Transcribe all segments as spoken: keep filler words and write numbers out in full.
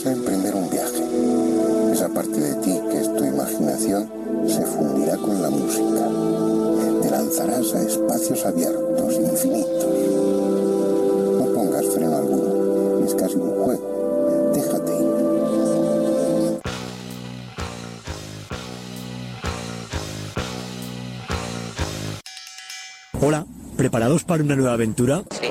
vas a emprender un viaje. Esa parte de ti que es tu imaginación se fundirá con la música. Te lanzarás a espacios abiertos, infinitos. No pongas freno alguno, es casi un juego. Déjate ir. Hola, ¿preparados para una nueva aventura? Sí.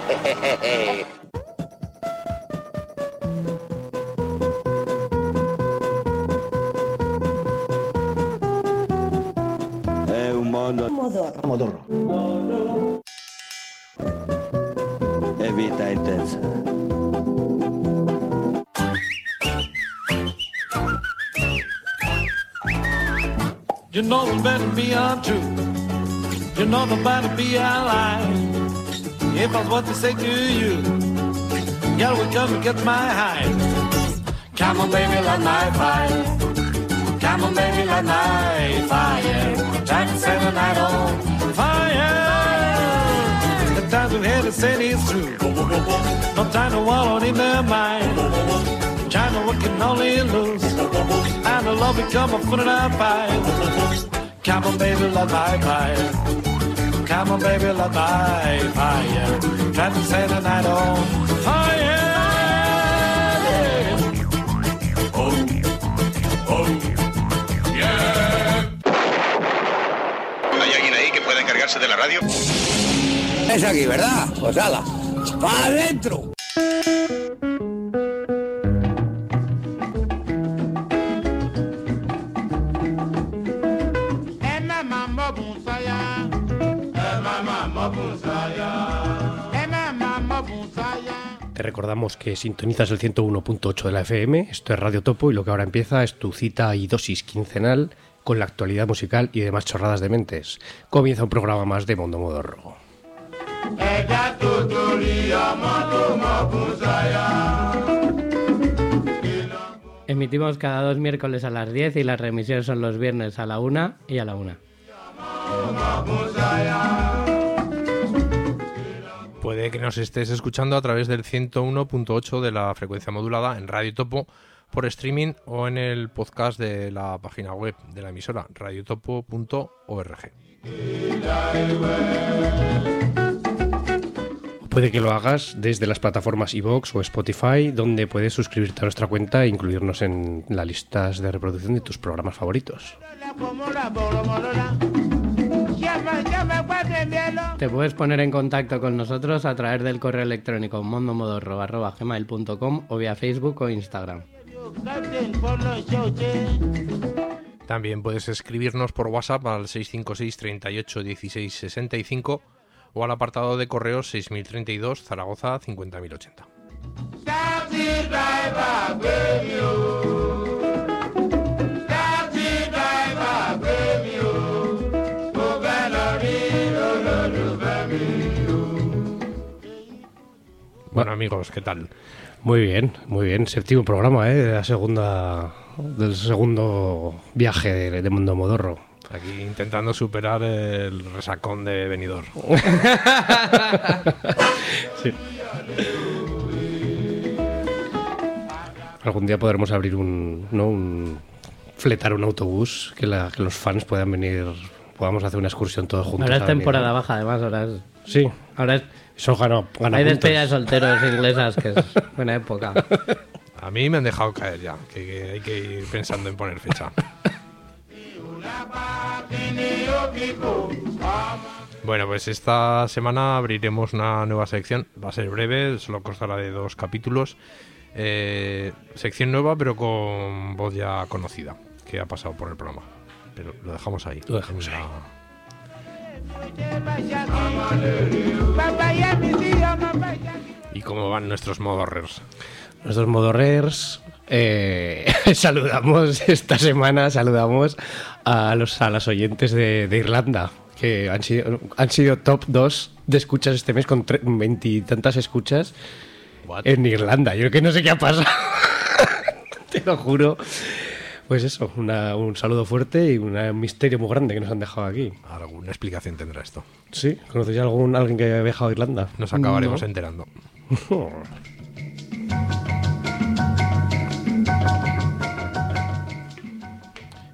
È un mondo Modorro. modorro. È vita intensa. You know the better be untrue. You know the better be a lie. If I was what to say to you, girl will come and get my hide. Come on, baby, light my fire. Come on, baby, light my fire. Try to set the night on fire. The times we've had to say it's true. No time to wallow in their mind. China we can only lose. And the love become a foot in our pie. Come on, baby, light my fire. Come on, baby, light my fire. Try to set the night on fire. Oh, oh, yeah. ¿Hay alguien ahí que pueda encargarse de la radio? Es aquí, ¿verdad? Pues ala, ¡para adentro! Te recordamos que sintonizas el ciento uno punto ocho de la F M, esto es Radio Topo y lo que ahora empieza es tu cita y dosis quincenal con la actualidad musical y demás chorradas de mentes. Comienza un programa más de Mondo Modorro. Emitimos cada dos miércoles a las diez y las remisiones son los viernes a la una y a la una. Puede que nos estés escuchando a través del ciento uno punto ocho de la frecuencia modulada en Radio Topo por streaming o en el podcast de la página web de la emisora radiotopo punto org. Puede que lo hagas desde las plataformas iVoox o Spotify, donde puedes suscribirte a nuestra cuenta e incluirnos en las listas de reproducción de tus programas favoritos. Te puedes poner en contacto con nosotros a través del correo electrónico mondomodorro arroba gmail punto com o vía Facebook o Instagram. También puedes escribirnos por WhatsApp al seis cinco seis, treinta y ocho, dieciséis, sesenta y cinco o al apartado de correos seis mil treinta y dos, Zaragoza cincuenta mil ochenta. Bueno, amigos, ¿qué tal? Muy bien, muy bien. Séptimo programa, ¿eh? De la segunda, del segundo viaje de, de Mondo Modorro. Aquí intentando superar el resacón de Benidorm. Sí. Algún día podremos abrir un, ¿no? un fletar un autobús que, la, que los fans puedan venir, podamos hacer una excursión todos juntos. Ahora es temporada baja, además, ahora es... Sí. Ahora es... Eso gana, gana Hay puntos. despedidas de solteros inglesas, que es buena época. A mí me han dejado caer ya, que, que hay que ir pensando en poner fecha. Bueno, pues esta semana abriremos una nueva sección. Va a ser breve, solo constará de dos capítulos. Eh, sección nueva, pero con voz ya conocida, que ha pasado por el programa. Pero lo dejamos ahí. Lo dejamos en ahí. La... ¿Y cómo van nuestros modorrers? Nuestros modorrers, eh, saludamos esta semana, saludamos a los a las oyentes de, de Irlanda, que han sido, han sido top dos de escuchas este mes con veintitantas escuchas. What? En Irlanda. Yo que no sé qué ha pasado, te lo juro. Pues eso, una, un saludo fuerte y una, un misterio muy grande que nos han dejado aquí. ¿Alguna explicación tendrá esto? Sí, ¿conocéis a algún, alguien que haya viajado a Irlanda? Nos acabaremos no. enterando.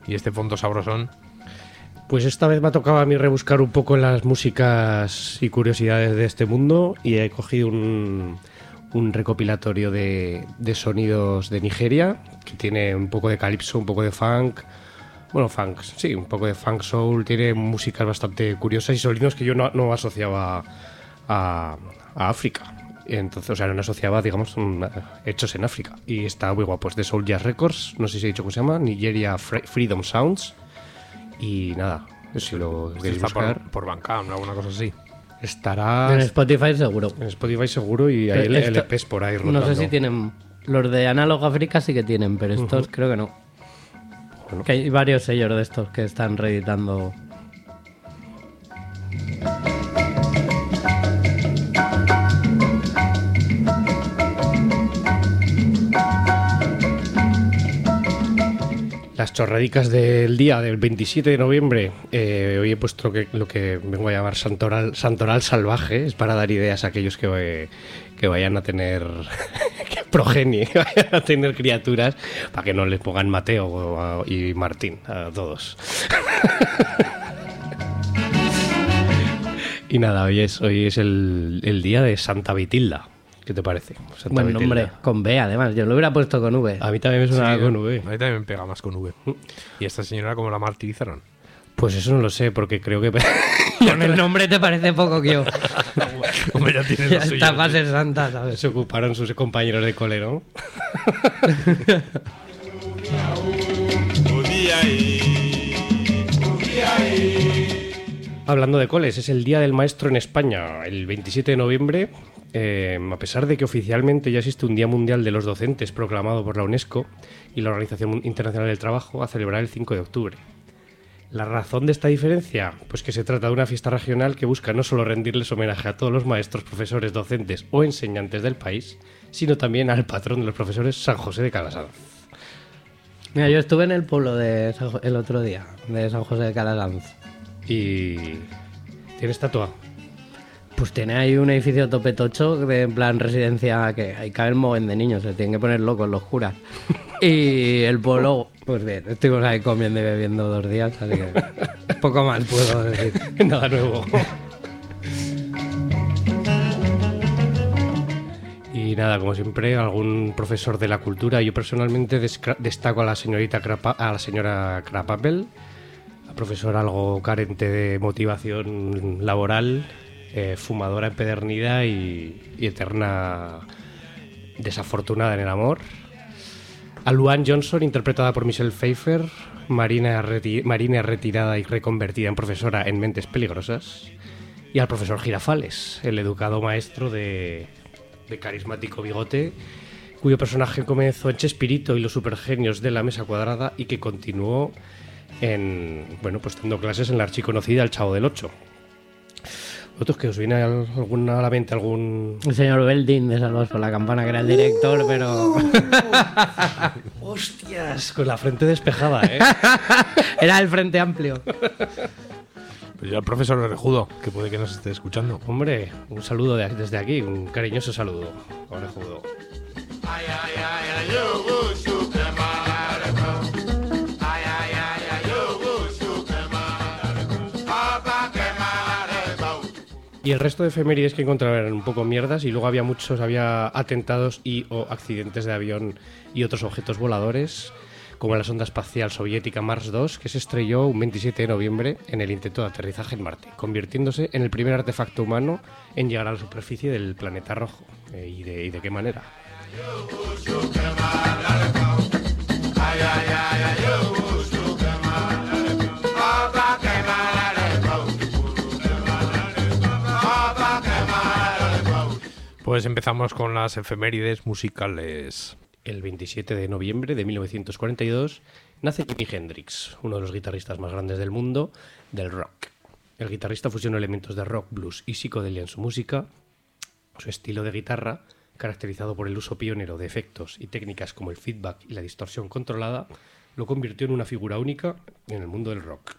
¿Y este fondo sabrosón? Pues esta vez me ha tocado a mí rebuscar un poco en las músicas y curiosidades de este mundo y he cogido un, un recopilatorio de, de sonidos de Nigeria, que tiene un poco de calipso, un poco de funk, bueno, funk, sí, un poco de funk soul, tiene músicas bastante curiosas y sonidos que yo no, no asociaba a, a África. Entonces, o sea, no asociaba, digamos, hechos en África. Y está muy guapo, es de Soul Jazz Records, no sé si he dicho cómo se llama, Nigeria Freedom Sounds. Y nada, si lo queréis buscar por, por Bandcamp o alguna cosa así. Estará en Spotify seguro. En Spotify seguro y hay Esto, L Pes por ahí rotando. No sé si tienen. Los de Analog África sí que tienen, pero estos uh-huh. creo que no. Bueno. Que hay varios sellos de estos que están reeditando. Las chorradicas del día del veintisiete de noviembre. Eh, hoy he puesto que, lo que vengo a llamar Santoral, Santoral Salvaje. Es para dar ideas a aquellos que, que vayan a tener que progenie, que vayan a tener criaturas, para que no les pongan Mateo y Martín a todos. Y nada, hoy es, hoy es el, el día de Santa Vitilda. ¿Qué te parece? Santa Buen Vitilda. Nombre, con B además. Yo lo hubiera puesto con V. A mí también me suena sí, con V. A mí también me pega más con V. ¿Y esta señora cómo la martirizaron? Pues eso no lo sé, porque creo que... Con el nombre te parece poco que yo. Como ya tienes ya está para ser santa, ¿sabes? Se ocuparon sus compañeros de cole, ¿no? Hablando de coles, es el Día del Maestro en España, el veintisiete de noviembre. Eh, a pesar de que oficialmente ya existe un Día Mundial de los Docentes proclamado por la UNESCO y la Organización Internacional del Trabajo, a celebrar el cinco de octubre. ¿La razón de esta diferencia? Pues que se trata de una fiesta regional que busca no solo rendirles homenaje a todos los maestros, profesores, docentes o enseñantes del país, sino también al patrón de los profesores, San José de Calasanz. Mira, yo estuve en el pueblo de San Jo- el otro día, de San José de Calasanz. ¿Y tiene estatua? Pues tiene ahí un edificio topetocho de en plan residencia que ahí caben moven de niños, se tienen que poner locos los curas. Y el pueblo, pues bien, estuvimos ahí comiendo y bebiendo dos días, así que poco más puedo decir. Nada nuevo. Y nada, como siempre, algún profesor de la cultura. Yo personalmente desca- destaco a la señorita Crapa- a la señora Crapapel, la profesora algo carente de motivación laboral, eh, fumadora empedernida y, y eterna desafortunada en el amor. A Luann Johnson, interpretada por Michelle Pfeiffer, marina, reti- marina retirada y reconvertida en profesora en Mentes Peligrosas. Y al profesor Girafales, el educado maestro de, de carismático bigote, cuyo personaje comenzó en Chespirito y los supergenios de la Mesa Cuadrada y que continuó en, bueno, pues dando clases en la archiconocida El Chavo del Ocho. ¿Vosotros que os viene alguna a la mente algún...? El señor Belding de Salvados por la Campana, que era el director, pero... ¡Hostias! Con la frente despejada, ¿eh? Era el Frente Amplio. Pues yo al profesor Orejudo, que puede que nos esté escuchando. Hombre, un saludo de, desde aquí, un cariñoso saludo. Orejudo. Y el resto de efemérides que encontraba eran un poco mierdas y luego había muchos, había atentados y o accidentes de avión y otros objetos voladores, como la sonda espacial soviética Mars dos, que se estrelló un veintisiete de noviembre en el intento de aterrizaje en Marte, convirtiéndose en el primer artefacto humano en llegar a la superficie del planeta rojo. Eh, ¿y, de, ¿Y de qué manera? Pues empezamos con las efemérides musicales. El veintisiete de noviembre de mil novecientos cuarenta y dos nace Jimi Hendrix, uno de los guitarristas más grandes del mundo del rock. El guitarrista fusionó elementos de rock, blues y psicodelia en su música. Su estilo de guitarra, caracterizado por el uso pionero de efectos y técnicas como el feedback y la distorsión controlada, lo convirtió en una figura única en el mundo del rock.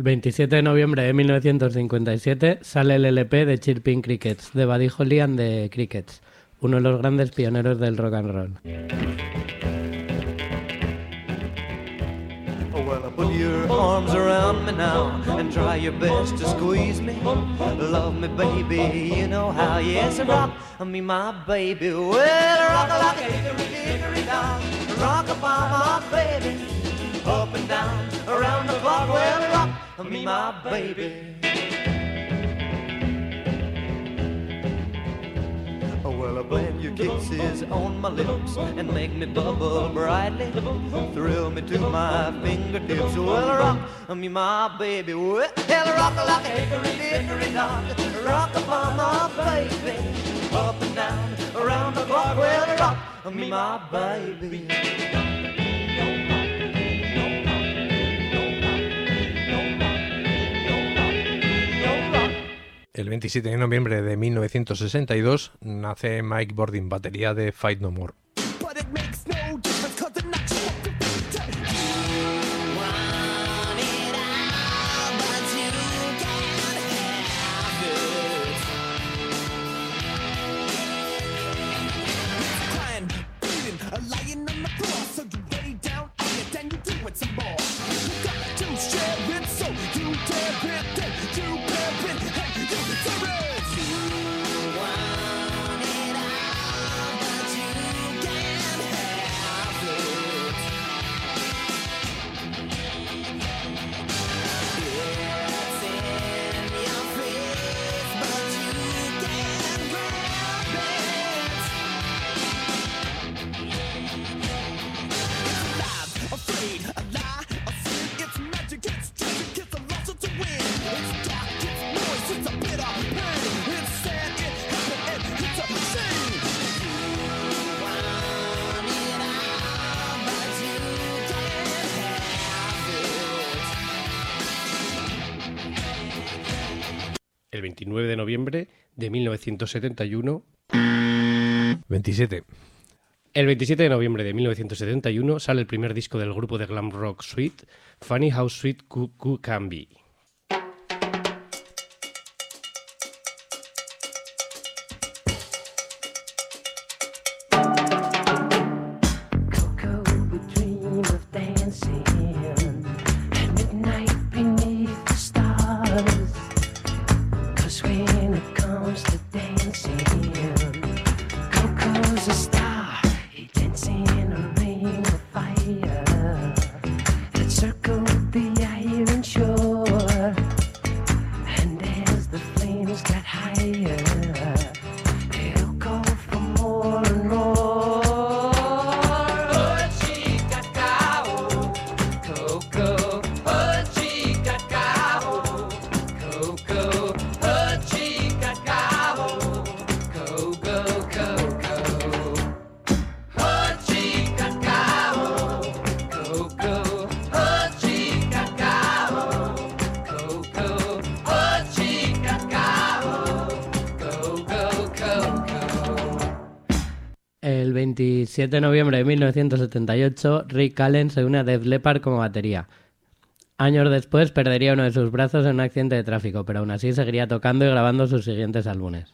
El veintisiete de noviembre de mil novecientos cincuenta y siete sale el L P de Chirping Crickets, de Buddy Holly and the Crickets, uno de los grandes pioneros del rock and roll. Well, put your arms around me now and try your best to squeeze me. Love me, baby, you know how. Yes, rock me, my baby. Well, rock like a hickory dickory down. Rock upon my baby. Up and down, around the clock. Well, rock me, my baby. Well, blend your kisses on my lips and make me bubble brightly. Thrill me to my fingertips. Well, rock me, my baby. Well, rock like a hickory dickory down. Rock upon my baby. Up and down, around the clock. Well, rock me, my baby. El veintisiete de noviembre de mil novecientos sesenta y dos nace Mike Bordin, batería de Fight No More. El veintinueve de noviembre de mil novecientos setenta y uno. veintisiete. El veintisiete de noviembre de mil novecientos setenta y uno sale el primer disco del grupo de glam rock Sweet, Funny How Sweet Coo Coo Can Be. El veintisiete de noviembre de mil novecientos setenta y ocho, Rick Allen se une a Def Leppard como batería. Años después perdería uno de sus brazos en un accidente de tráfico, pero aún así seguiría tocando y grabando sus siguientes álbumes.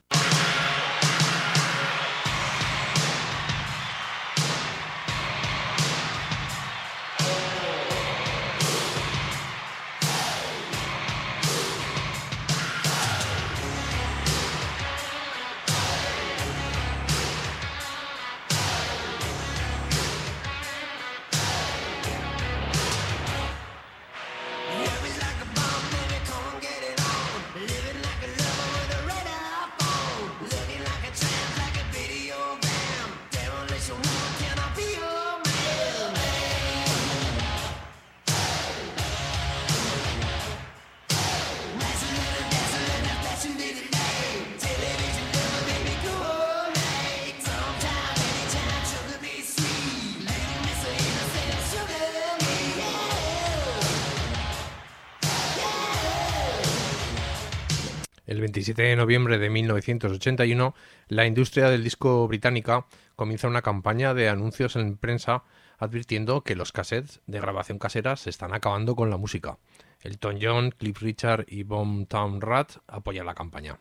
El veintisiete de noviembre de mil novecientos ochenta y uno, la industria del disco británica comienza una campaña de anuncios en prensa advirtiendo que los cassettes de grabación casera se están acabando con la música. Elton John, Cliff Richard y Boomtown Rat apoyan la campaña.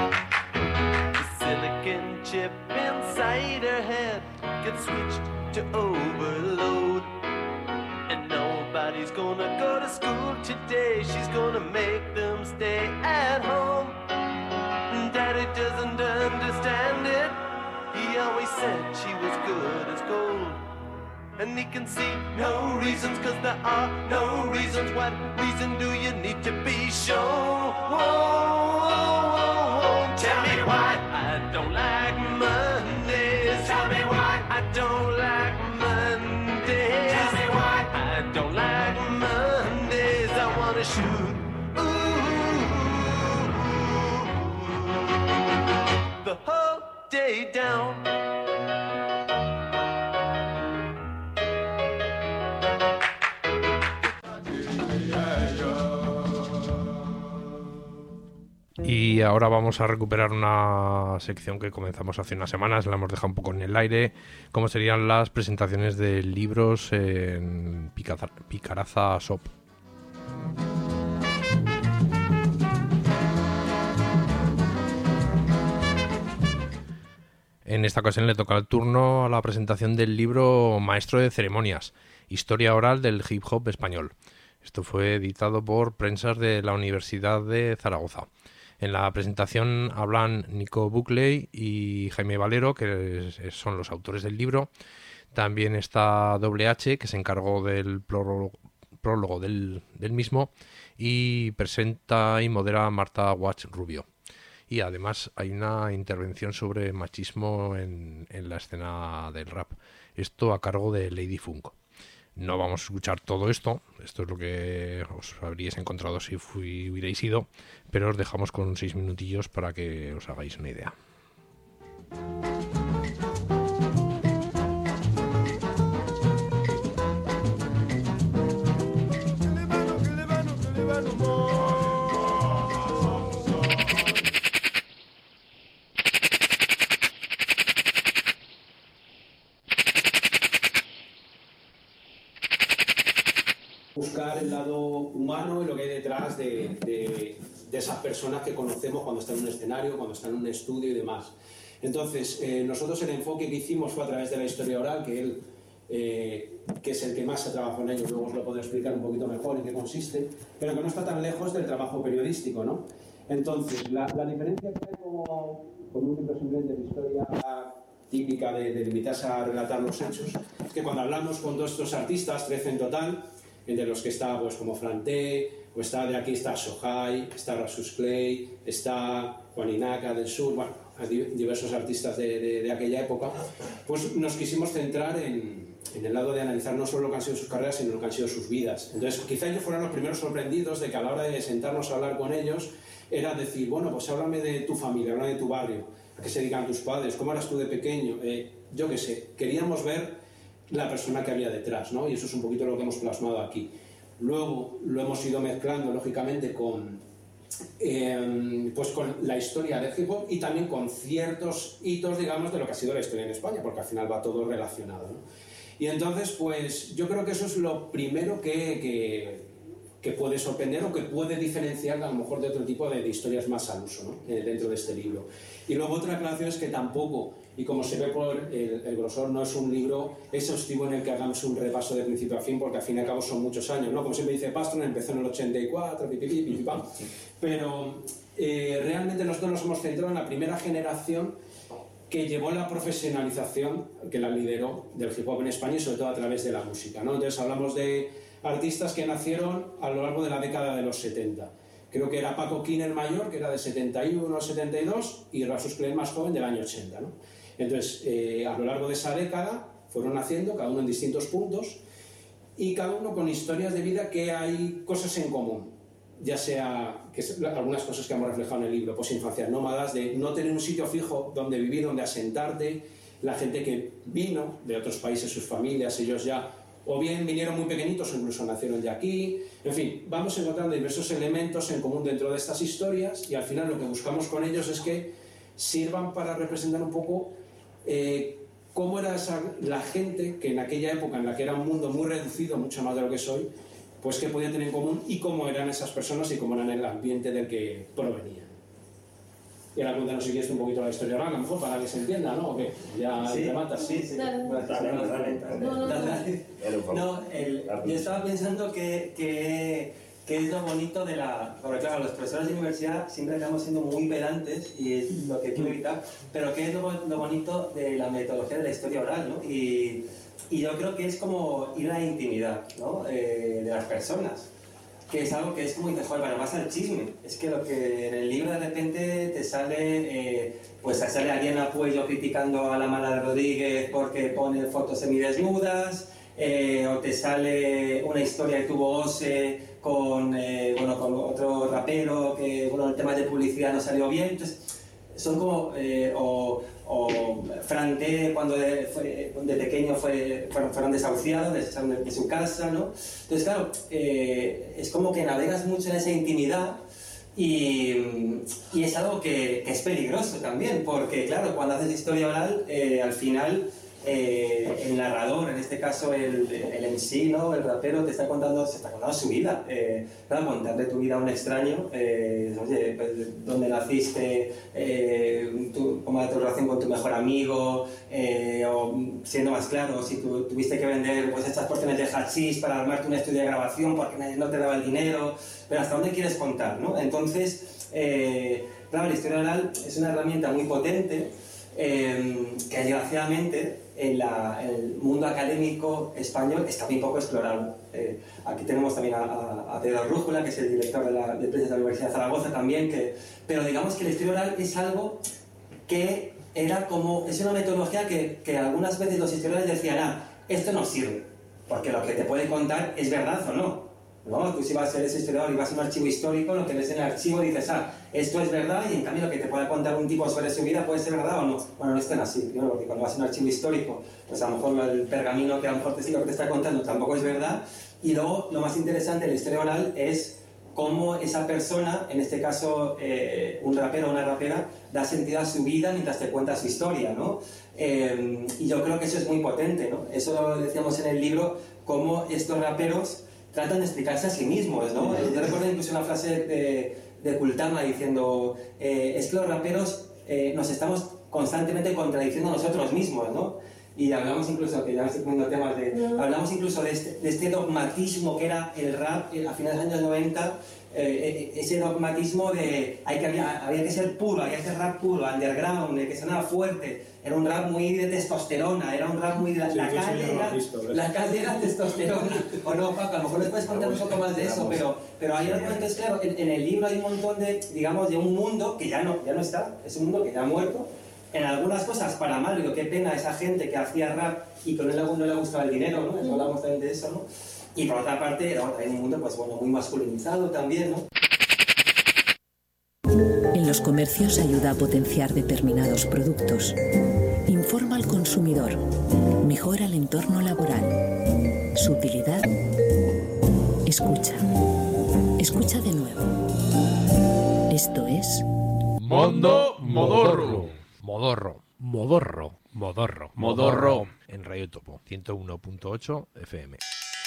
Silicon chip inside her head gets switched to overload, and nobody's gonna go to school today. She's gonna make them stay at home. Daddy doesn't understand it. He always said she was good as gold, and he can see no reasons, cause there are no reasons. What reason do you need to be shown? Tell me why I don't like Mondays. Tell me why I don't like Mondays. Tell me why I don't like Mondays. I wanna shoot ooh, the whole day down. Y ahora vamos a recuperar una sección que comenzamos hace unas semanas, la hemos dejado un poco en el aire, como serían las presentaciones de libros en Picaza, Picaraza Shop. En esta ocasión le toca el turno a la presentación del libro Maestro de Ceremonias, Historia Oral del Hip Hop Español. Esto fue editado por Prensas de la Universidad de Zaragoza. En la presentación hablan Nico Buckley y Jaime Valero, que son los autores del libro. También está Doble H, que se encargó del prólogo, prólogo del, del mismo, y presenta y modera Marta Watch Rubio. Y además hay una intervención sobre machismo en, en la escena del rap. Esto a cargo de Lady Funk. No vamos a escuchar todo esto, esto es lo que os habríais encontrado si fui, hubierais ido, pero os dejamos con seis minutillos para que os hagáis una idea. Buscar el lado humano y lo que hay detrás de, de, de esas personas que conocemos cuando están en un escenario, cuando están en un estudio y demás. Entonces, eh, nosotros el enfoque que hicimos fue a través de la historia oral, que él, eh, que es el que más se trabajó en ello, luego os lo puedo explicar un poquito mejor en qué consiste, pero que no está tan lejos del trabajo periodístico, ¿no? Entonces, la, la diferencia que hay como, con un libro simplemente de historia típica de, de limitarse a relatar los hechos, es que cuando hablamos con todos estos artistas, trece en total, entre los que está pues como Franté, o está de aquí está Sohai, está Rasus Clay, está Juan Inaca del Sur, bueno, diversos artistas de, de, de aquella época, pues nos quisimos centrar en, en el lado de analizar no solo lo que han sido sus carreras, sino lo que han sido sus vidas. Entonces, quizá ellos fueron los primeros sorprendidos de que a la hora de sentarnos a hablar con ellos, era decir, bueno, pues háblame de tu familia, háblame de tu barrio, a qué se dedican tus padres, cómo eras tú de pequeño, eh, yo qué sé, queríamos ver la persona que había detrás, ¿no? Y eso es un poquito lo que hemos plasmado aquí. Luego lo hemos ido mezclando, lógicamente, con, eh, pues con la historia del hip hop y también con ciertos hitos, digamos, de lo que ha sido la historia en España, porque al final va todo relacionado, ¿no? Y entonces, pues yo creo que eso es lo primero que, que, que puede sorprender o que puede diferenciar a lo mejor de otro tipo de, de historias más al uso, ¿no? eh, dentro de este libro. Y luego otra aclaración es que tampoco, y como se ve por el, el grosor, no es un libro exhaustivo en el que hagamos un repaso de principio a fin, porque al fin y al cabo son muchos años, ¿no? Como siempre dice Pastron, empezó en el ochenta y cuatro, pipipi, pipipam. Pero eh, realmente nosotros nos hemos centrado en la primera generación que llevó la profesionalización, que la lideró, del hip hop en España y sobre todo a través de la música, ¿no? Entonces hablamos de artistas que nacieron a lo largo de la década de los setenta. Creo que era Paco King el mayor, que era de setenta y uno al setenta y dos, y Rasus Clay más joven del año ochenta, ¿no? Entonces, eh, a lo largo de esa década fueron naciendo, cada uno en distintos puntos, y cada uno con historias de vida que hay cosas en común, ya sea que algunas cosas que hemos reflejado en el libro, pues infancias nómadas, de no tener un sitio fijo donde vivir, donde asentarte, la gente que vino de otros países, sus familias, ellos ya o bien vinieron muy pequeñitos o incluso nacieron de aquí. En fin, vamos encontrando diversos elementos en común dentro de estas historias y al final lo que buscamos con ellos es que sirvan para representar un poco eh, cómo era esa, la gente que en aquella época en la que era un mundo muy reducido, mucho más de lo que es hoy, pues qué podían tener en común y cómo eran esas personas y cómo eran el ambiente del que provenían. Y ahora cuéntanos si quieres un poquito la historia oral, a lo mejor para que se entienda, ¿no? ¿O qué? Ya sí, te matas. Sí, sí. Dale. Bueno, dale, dale, dale, dale. No, no, dale. No, el, yo estaba pensando que, que, que es lo bonito de la... Porque claro, los profesores de universidad siempre acabamos siendo muy pedantes y es lo que quiero evitar, pero que es lo, lo bonito de la metodología de la historia oral, ¿no? Y, y yo creo que es como ir a la intimidad, ¿no? Eh, de las personas. Que es algo que es como dices, joder, para más al chisme. Es que lo que en el libro de repente te sale, eh, pues sale Ariana Puello criticando a la Mala de Rodríguez porque pone fotos semidesnudas, eh, o te sale una historia que tuvo Ose con, eh, bueno, con otro rapero que, bueno, el tema de publicidad no salió bien. Entonces, son como, eh, o, o Fran T cuando de, fue, de pequeño fue, fueron, fueron desahuciados de, de su casa, ¿no? Entonces, claro, eh, es como que navegas mucho en esa intimidad y, y es algo que, que es peligroso también, porque, claro, cuando haces historia oral, eh, al final eh, el narrador, en este caso el, el M C, ¿no? El rapero, te está contando, se está contando su vida. Eh, claro, contarle tu vida a un extraño, eh, oye, pues, dónde naciste, eh, tu, cómo era tu relación con tu mejor amigo, eh, o siendo más claro, si tu, tuviste que vender pues, estas porciones de hachís para armarte un estudio de grabación porque nadie no te daba el dinero, pero hasta dónde quieres contar, ¿no? Entonces, eh, claro, la historia oral es una herramienta muy potente eh, que desgraciadamente en, la, en el mundo académico español está muy poco explorado. Eh, aquí tenemos también a, a, a Pedro Rújula, que es el director de la de prensa de la Universidad de Zaragoza también, que, pero digamos que la historia oral es algo que era como, es una metodología que, que algunas veces los historiadores decían, ah, esto no sirve, porque lo que te puede contar es verdad o no. ¿No? Tú si vas a ser ese historiador y vas a un archivo histórico, lo que ves en el archivo dices, ah, esto es verdad, y en cambio lo que te pueda contar un tipo sobre su vida puede ser verdad o no. Bueno, no es tan así, ¿no? Porque cuando vas a un archivo histórico, pues a lo mejor el pergamino que a lo mejor te sigue lo que te está contando tampoco es verdad. Y luego lo más interesante de la historia oral es cómo esa persona, en este caso eh, un rapero o una rapera, da sentido a su vida mientras te cuenta su historia, ¿no? Eh, y yo creo que eso es muy potente, ¿no? Eso lo decíamos en el libro, cómo estos raperos tratan de explicarse a sí mismos, ¿no? Yo recuerdo incluso una frase de, de Kultama diciendo eh, es que los raperos eh, nos estamos constantemente contradiciendo a nosotros mismos, ¿no? Y hablamos incluso, que ya me estoy poniendo temas de... No. Hablamos incluso de este, de este dogmatismo que era el rap a finales de los años noventa, eh, ese dogmatismo de hay que, había, había que ser puro, había que ser rap puro, underground, que sonaba fuerte. Era un rap muy de testosterona, era un rap muy de... La, sí, la, calle, era, visto, la calle era testosterona. O no, Paco, a lo mejor les puedes contar un poco más de eso, pero, pero hay argumentos, claro, en, en el libro hay un montón de, digamos, de un mundo que ya no, ya no está, es un mundo que ya ha muerto. En algunas cosas para mal, digo, qué pena esa gente que hacía rap y que no le, no le gustaba el dinero, ¿no? No hablamos también de eso, ¿no? Y por otra parte, era también un mundo, pues bueno, muy masculinizado también, ¿no? En los comercios ayuda a potenciar determinados productos. Informa al consumidor. Mejora el entorno laboral. Su utilidad. Escucha. Escucha de nuevo. Esto es... Mondo Modorro. Modorro, modorro, modorro, modorro, en Radio Topo, ciento uno punto ocho F M.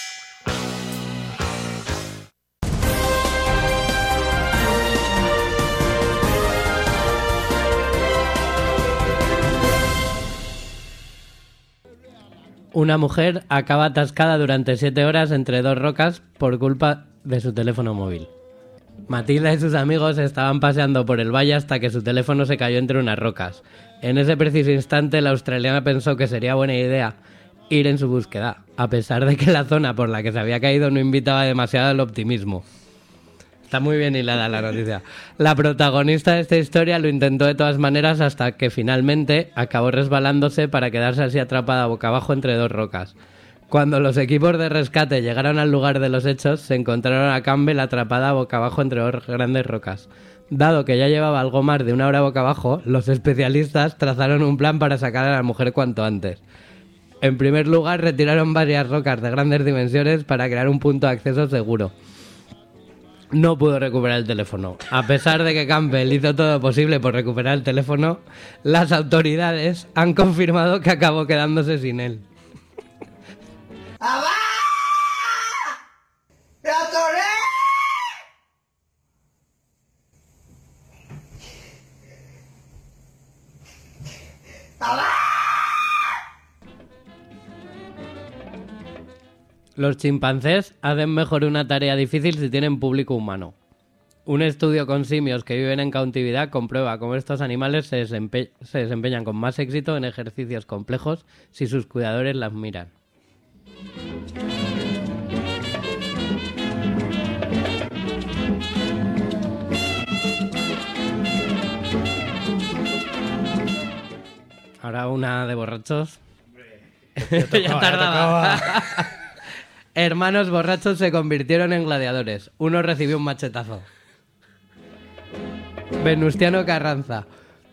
Una mujer acaba atascada durante siete horas entre dos rocas por culpa de su teléfono móvil. Matilda y sus amigos estaban paseando por el valle hasta que su teléfono se cayó entre unas rocas. En ese preciso instante, la australiana pensó que sería buena idea ir en su búsqueda, a pesar de que la zona por la que se había caído no invitaba demasiado al optimismo. Está muy bien hilada la noticia. La protagonista de esta historia lo intentó de todas maneras hasta que finalmente acabó resbalándose para quedarse así atrapada boca abajo entre dos rocas. Cuando los equipos de rescate llegaron al lugar de los hechos, se encontraron a Campbell atrapada boca abajo entre dos grandes rocas. Dado que ya llevaba algo más de una hora boca abajo, los especialistas trazaron un plan para sacar a la mujer cuanto antes. En primer lugar, retiraron varias rocas de grandes dimensiones para crear un punto de acceso seguro. No pudo recuperar el teléfono. A pesar de que Campbell hizo todo lo posible por recuperar el teléfono, las autoridades han confirmado que acabó quedándose sin él. ¡Abá! Los chimpancés hacen mejor una tarea difícil si tienen público humano. Un estudio con simios que viven en cautividad comprueba cómo estos animales se, desempe- se desempeñan con más éxito en ejercicios complejos si sus cuidadores las miran. Ahora una de borrachos. Ya tocaba, ya tardaba. ya tocaba. Hermanos borrachos se convirtieron en gladiadores. Uno recibió un machetazo. Venustiano Carranza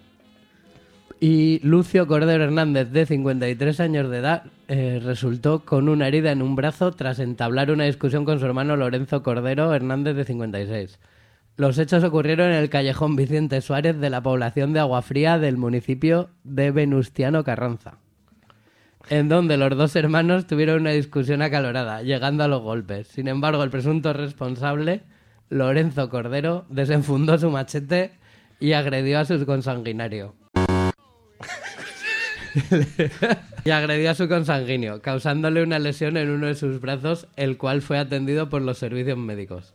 y Lucio Cordero Hernández, de cincuenta y tres años de edad, eh, resultó con una herida en un brazo tras entablar una discusión con su hermano Lorenzo Cordero Hernández, de cincuenta y seis. Los hechos ocurrieron en el callejón Vicente Suárez de la población de Aguafría del municipio de Venustiano Carranza, en donde los dos hermanos tuvieron una discusión acalorada, llegando a los golpes. Sin embargo, el presunto responsable, Lorenzo Cordero, desenfundó su machete y agredió a su consanguinario. y agredió a su consanguíneo, causándole una lesión en uno de sus brazos, el cual fue atendido por los servicios médicos.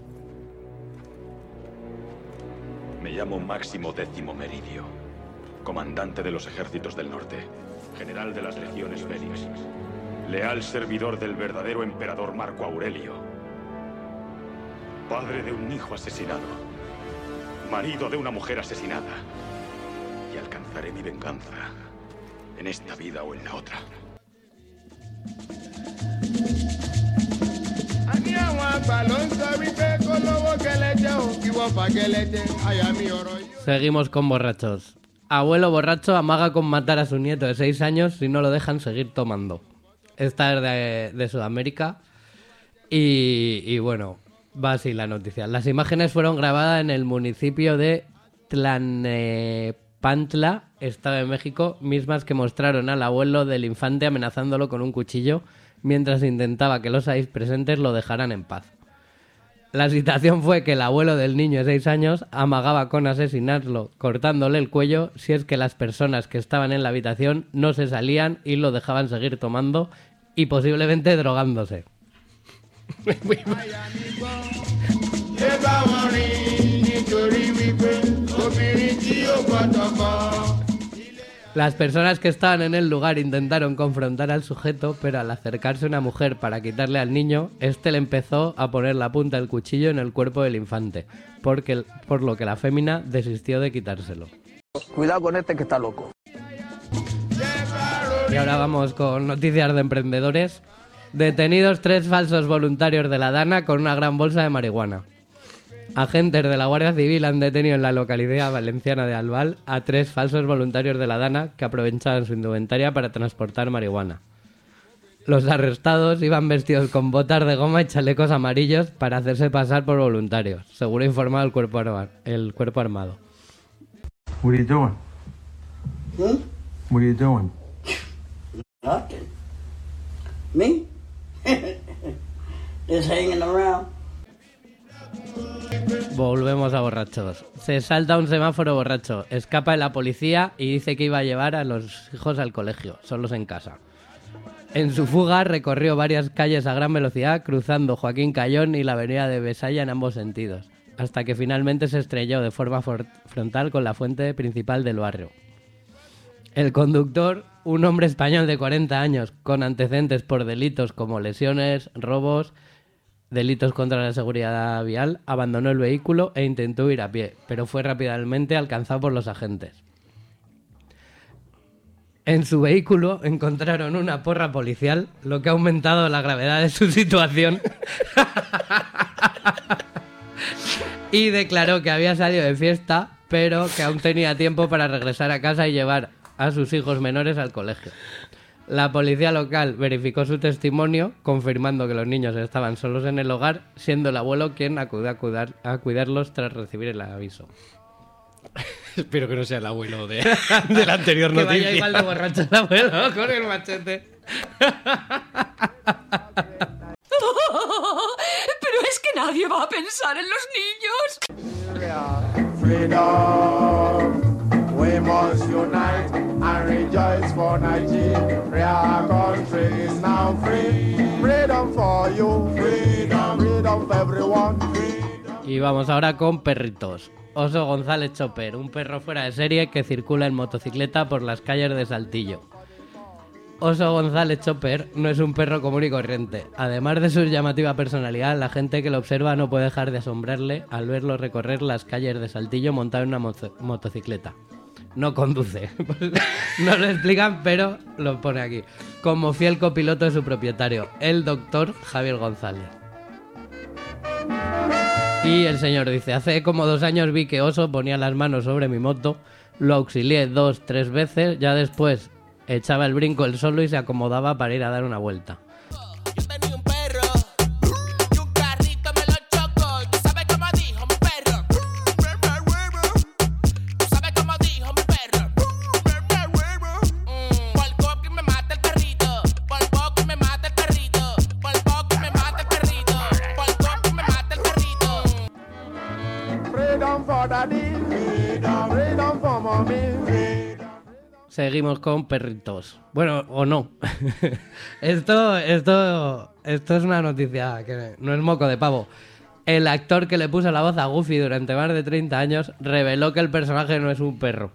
Me llamo Máximo Décimo Meridio, comandante de los ejércitos del norte, general de las legiones Félix, leal servidor del verdadero emperador Marco Aurelio, padre de un hijo asesinado, marido de una mujer asesinada, y alcanzaré mi venganza en esta vida o en la otra. Seguimos con borrachos. Abuelo borracho amaga con matar a su nieto de seis años si no lo dejan seguir tomando. Esta es de, de Sudamérica. Y, y bueno, va así la noticia. Las imágenes fueron grabadas en el municipio de Tlalnepantla, Estado de México, mismas que mostraron al abuelo del infante amenazándolo con un cuchillo mientras intentaba que los ahí presentes lo dejaran en paz. La situación fue que el abuelo del niño de seis años amagaba con asesinarlo, cortándole el cuello si es que las personas que estaban en la habitación no se salían y lo dejaban seguir tomando y posiblemente drogándose. Las personas que estaban en el lugar intentaron confrontar al sujeto, pero al acercarse una mujer para quitarle al niño, este le empezó a poner la punta del cuchillo en el cuerpo del infante, porque, por lo que la fémina desistió de quitárselo. Cuidado con este que está loco. Y ahora vamos con noticias de emprendedores. Detenidos tres falsos voluntarios de la DANA con una gran bolsa de marihuana. Agentes de la Guardia Civil han detenido en la localidad valenciana de Albal a tres falsos voluntarios de la DANA que aprovechaban su indumentaria para transportar marihuana. Los arrestados iban vestidos con botas de goma y chalecos amarillos para hacerse pasar por voluntarios, según ha informado el cuerpo, arma- el cuerpo armado. What are you doing? Hmm? What are you doing? Nothing. Me? Just hanging around. Volvemos a borrachos. Se salta un semáforo borracho, escapa de la policía y dice que iba a llevar a los hijos al colegio, solos en casa. En su fuga recorrió varias calles a gran velocidad, cruzando Joaquín Cayón y la avenida de Besaya en ambos sentidos, hasta que finalmente se estrelló de forma for- frontal con la fuente principal del barrio. El conductor, un hombre español de cuarenta años, con antecedentes por delitos como lesiones, robos, delitos contra la seguridad vial, abandonó el vehículo e intentó huir a pie, pero fue rápidamente alcanzado por los agentes. En su vehículo encontraron una porra policial, lo que ha aumentado la gravedad de su situación. Y declaró que había salido de fiesta, pero que aún tenía tiempo para regresar a casa y llevar a sus hijos menores al colegio. La policía local verificó su testimonio, confirmando que los niños estaban solos en el hogar, siendo el abuelo quien acudió a, cuidar, a cuidarlos tras recibir el aviso. Espero que no sea el abuelo de, de la anterior que noticia. vaya igual de borracho el abuelo con el machete. Pero es que nadie va a pensar en los niños. Freedom, we must unite and rejoice for Nigeria, country is now free. Freedom for you, freedom, freedom for everyone. Y vamos ahora con perritos. Oso González Chopper, un perro fuera de serie que circula en motocicleta por las calles de Saltillo. Oso González Chopper no es un perro común y corriente. Además de su llamativa personalidad, la gente que lo observa no puede dejar de asombrarle al verlo recorrer las calles de Saltillo montado en una moto- motocicleta. No conduce. No lo explican, pero lo pone aquí. Como fiel copiloto de su propietario, el doctor Javier González. Y el señor dice, hace como dos años vi que Oso ponía las manos sobre mi moto, lo auxilié dos, tres veces, ya después echaba el brinco él solo y se acomodaba para ir a dar una vuelta. Seguimos con perritos. Bueno, o no. esto, esto, esto es una noticia que no es moco de pavo. El actor que le puso la voz a Goofy durante más de treinta años reveló que el personaje no es un perro.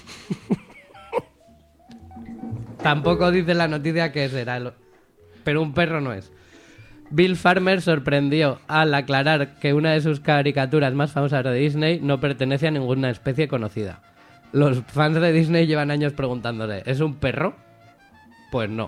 Tampoco dice la noticia que será, el... pero un perro no es. Bill Farmer sorprendió al aclarar que una de sus caricaturas más famosas de Disney no pertenece a ninguna especie conocida. Los fans de Disney llevan años preguntándose, ¿es un perro? Pues no.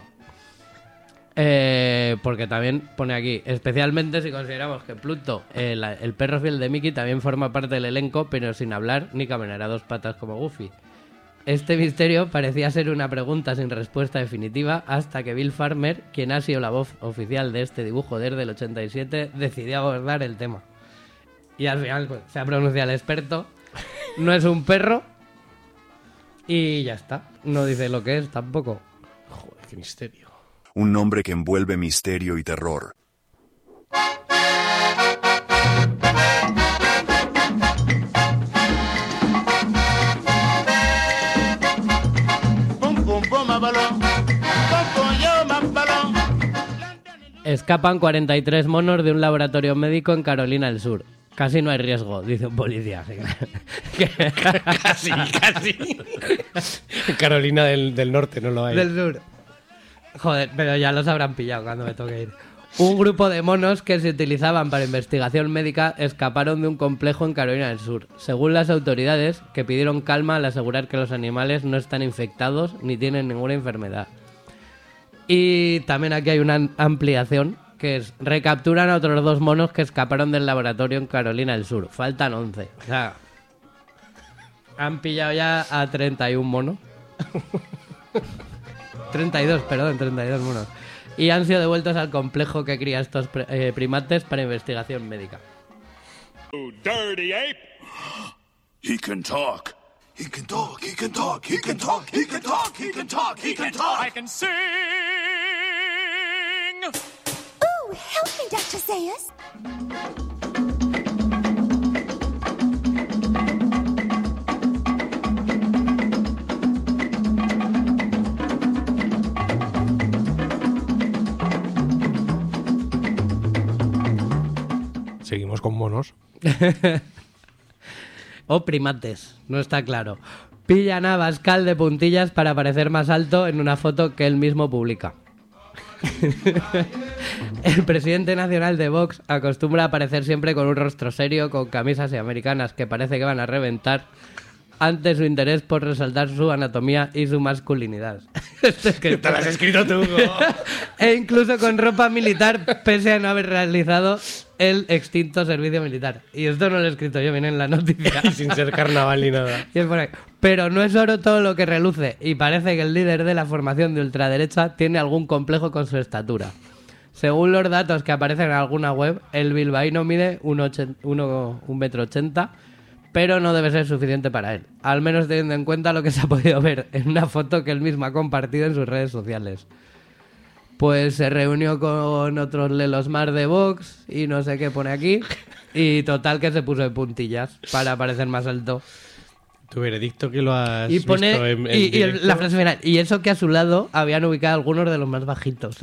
Eh, porque también pone aquí, especialmente si consideramos que Pluto, el, el perro fiel de Mickey, también forma parte del elenco, pero sin hablar ni caminar a dos patas como Goofy. Este misterio parecía ser una pregunta sin respuesta definitiva hasta que Bill Farmer, quien ha sido la voz oficial de este dibujo desde el ochenta y siete, decidió abordar el tema. Y al final pues, se ha pronunciado el experto, no es un perro y ya está. No dice lo que es tampoco. Joder, qué misterio. Un nombre que envuelve misterio y terror. Escapan cuarenta y tres monos de un laboratorio médico en Carolina del Sur. Casi no hay riesgo, dice un policía. Casi, casi. Carolina del, del Norte no lo hay. Del Sur. Joder, pero ya los habrán pillado cuando me toque ir. Un grupo de monos que se utilizaban para investigación médica escaparon de un complejo en Carolina del Sur. Según las autoridades, que pidieron calma al asegurar que los animales no están infectados ni tienen ninguna enfermedad. Y también aquí hay una ampliación, que es, recapturan a otros dos monos que escaparon del laboratorio en Carolina del Sur. Faltan once. O sea, han pillado ya a treinta y uno monos. treinta y dos, perdón, treinta y dos monos. Y han sido devueltos al complejo que cría estos eh, primates para investigación médica. You dirty ape! He can talk. He can talk, he can talk, he can talk, he can talk, he can talk, he can talk. I can sing. Ooh, help me, doctor Zayas. Seguimos con monos. O primates, no está claro. Pillan a Bascal de puntillas para parecer más alto en una foto que él mismo publica. El presidente nacional de Vox acostumbra a aparecer siempre con un rostro serio, con camisas y americanas que parece que van a reventar, ante su interés por resaltar su anatomía y su masculinidad. Esto es que te lo has escrito tú, ¿no? E incluso con ropa militar, pese a no haber realizado el extinto servicio militar. Y esto no lo he escrito yo, viene en la noticia. Y sin ser carnaval ni nada. Y es por ahí. Pero no es oro todo lo que reluce, y parece que el líder de la formación de ultraderecha tiene algún complejo con su estatura. Según los datos que aparecen en alguna web, el bilbaíno mide un metro ochenta, pero no debe ser suficiente para él, al menos teniendo en cuenta lo que se ha podido ver en una foto que él mismo ha compartido en sus redes sociales. Pues se reunió con otros lelos más de Vox y no sé qué pone aquí, y total que se puso de puntillas para parecer más alto. Tu veredicto que lo has Y pone visto en, en y, y el- directo. la frase final. Y eso que a su lado habían ubicado algunos de los más bajitos.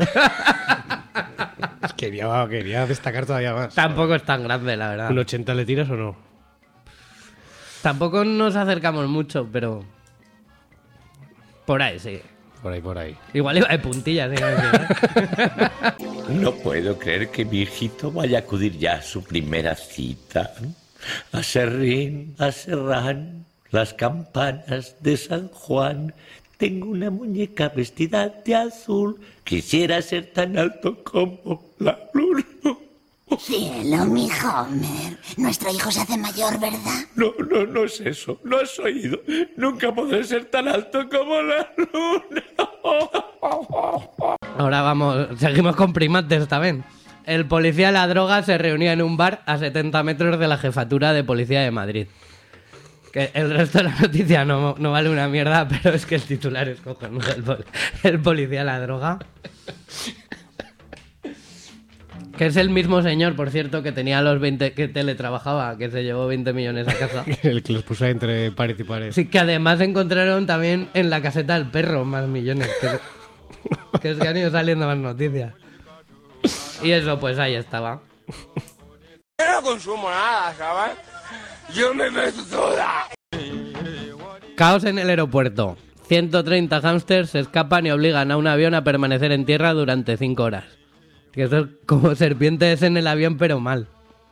Quería, quería destacar todavía más. Tampoco es tan grande, la verdad. ¿Un ochenta le tiras o no? Tampoco nos acercamos mucho, pero... Por ahí, sí. Por ahí, por ahí. Igual iba de puntillas, ¿sí? No puedo creer que mi hijito vaya a acudir ya a su primera cita. A Serrín, a Serrán, las campanas de San Juan. Tengo una muñeca vestida de azul. Quisiera ser tan alto como la luna. Cielo, mi Homer. Nuestro hijo se hace mayor, ¿verdad? No, no, no es eso. No has oído. Nunca podré ser tan alto como la luna. Ahora vamos, seguimos con primates también. El policía de la droga se reunía en un bar a setenta metros de la jefatura de policía de Madrid. Que el resto de la noticia no, no vale una mierda, pero es que el titular es cojonudo. El, pol- el policía de la droga. Que es el mismo señor, por cierto, que tenía los veinte, que teletrabajaba, que se llevó veinte millones a casa. El que los puso entre pared y pared. Sí, que además encontraron también en la caseta del perro más millones. Que, que es que han ido saliendo más noticias. Y eso, pues ahí estaba. Yo no consumo nada, ¿sabes? Yo me meto toda. Caos en el aeropuerto. ciento treinta hámsters se escapan y obligan a un avión a permanecer en tierra durante cinco horas. Que eso es como serpientes en el avión, pero mal.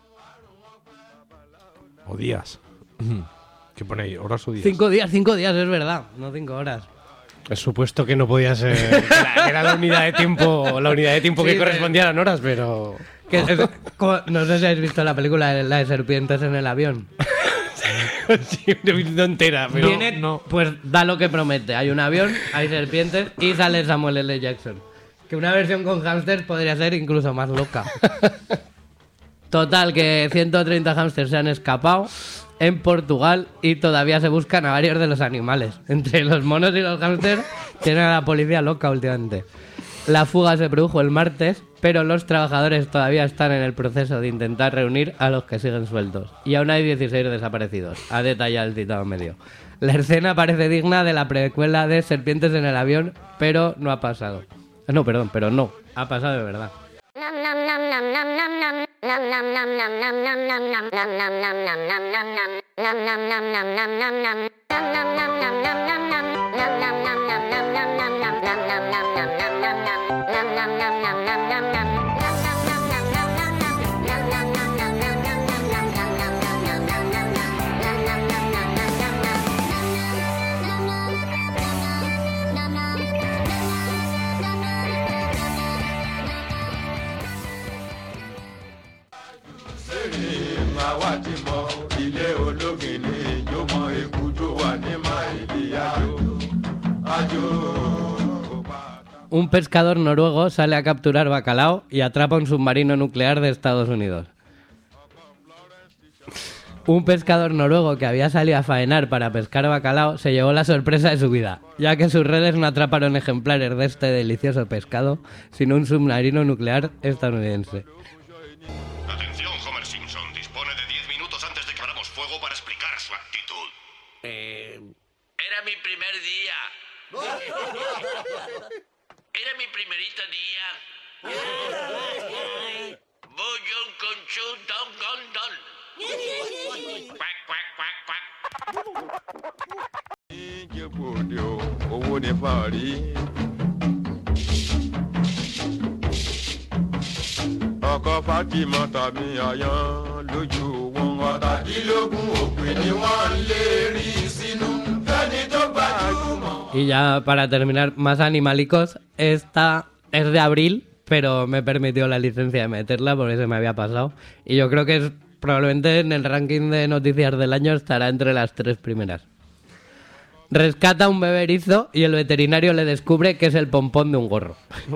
O días. ¿Qué pone ahí? ¿Horas o días? Cinco días, cinco días, es verdad. No cinco horas. He supuesto que no podía ser. Era, era la unidad de tiempo, la unidad de tiempo Sí, que de- correspondía a las horas, pero. Que es- como- no sé si habéis visto la película de la de serpientes en el avión. Sí, no he visto entera, pero. Viene, pues da lo que promete. Hay un avión, hay serpientes y sale Samuel L. Jackson. Que una versión con hámsters podría ser incluso más loca. Total, que ciento treinta hámsters se han escapado en Portugal y todavía se buscan a varios de los animales. Entre los monos y los hámsters tienen a la policía loca últimamente. La fuga se produjo el martes, pero los trabajadores todavía están en el proceso de intentar reunir a los que siguen sueltos. Y aún hay dieciséis desaparecidos, ha detallado el citado medio. La escena parece digna de la precuela de Serpientes en el avión, pero no ha pasado. No, perdón, pero no, ha pasado de verdad. Un pescador noruego sale a capturar bacalao y atrapa un submarino nuclear de Estados Unidos. Un pescador noruego que había salido a faenar para pescar bacalao se llevó la sorpresa de su vida, ya que sus redes no atraparon ejemplares de este delicioso pescado, sino un submarino nuclear estadounidense. Atención, Homer Simpson. Dispone de diez minutos antes de que abramos fuego para explicar su actitud. Eh, era mi primer día. Era mi primerito día. Bollón con chu don don don. Cuac, cuac, cuac, cuac. Owó ní fàárí. Ọkọ Fátímọ̀ tàbí àyàn lójú wọn. Ọ̀tàdínlógún òpin ni wọ́n ń lérí sínú. Fẹ́ni tó gbajúmọ̀. Y ya para terminar, más animalicos, esta es de abril, pero me permitió la licencia de meterla porque se me había pasado. Y yo creo que es probablemente en el ranking de noticias del año estará entre las tres primeras. Rescata a un bebé erizo y el veterinario le descubre que es el pompón de un gorro.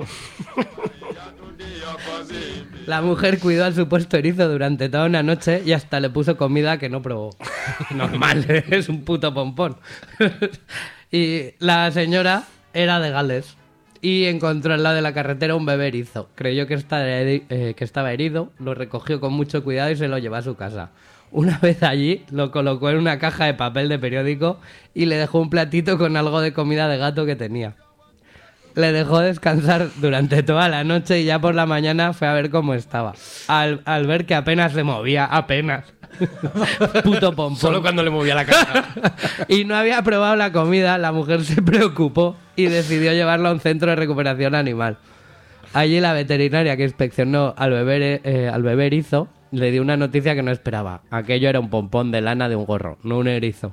La mujer cuidó al supuesto erizo durante toda una noche y hasta le puso comida que no probó. Normal, es un puto pompón. Y la señora era de Gales y encontró al lado de la carretera un bebé erizo. Creyó que estaba, heri- eh, que estaba herido, lo recogió con mucho cuidado y se lo llevó a su casa. Una vez allí, lo colocó en una caja de papel de periódico y le dejó un platito con algo de comida de gato que tenía. Le dejó descansar durante toda la noche y ya por la mañana fue a ver cómo estaba. Al, al ver que apenas se movía, apenas. Puto pompón. Solo cuando le movía la caja. Y no había probado la comida, la mujer se preocupó y decidió llevarlo a un centro de recuperación animal. Allí la veterinaria que inspeccionó al bebé, eh, al bebé erizo le dio una noticia que no esperaba. Aquello era un pompón de lana de un gorro, no un erizo.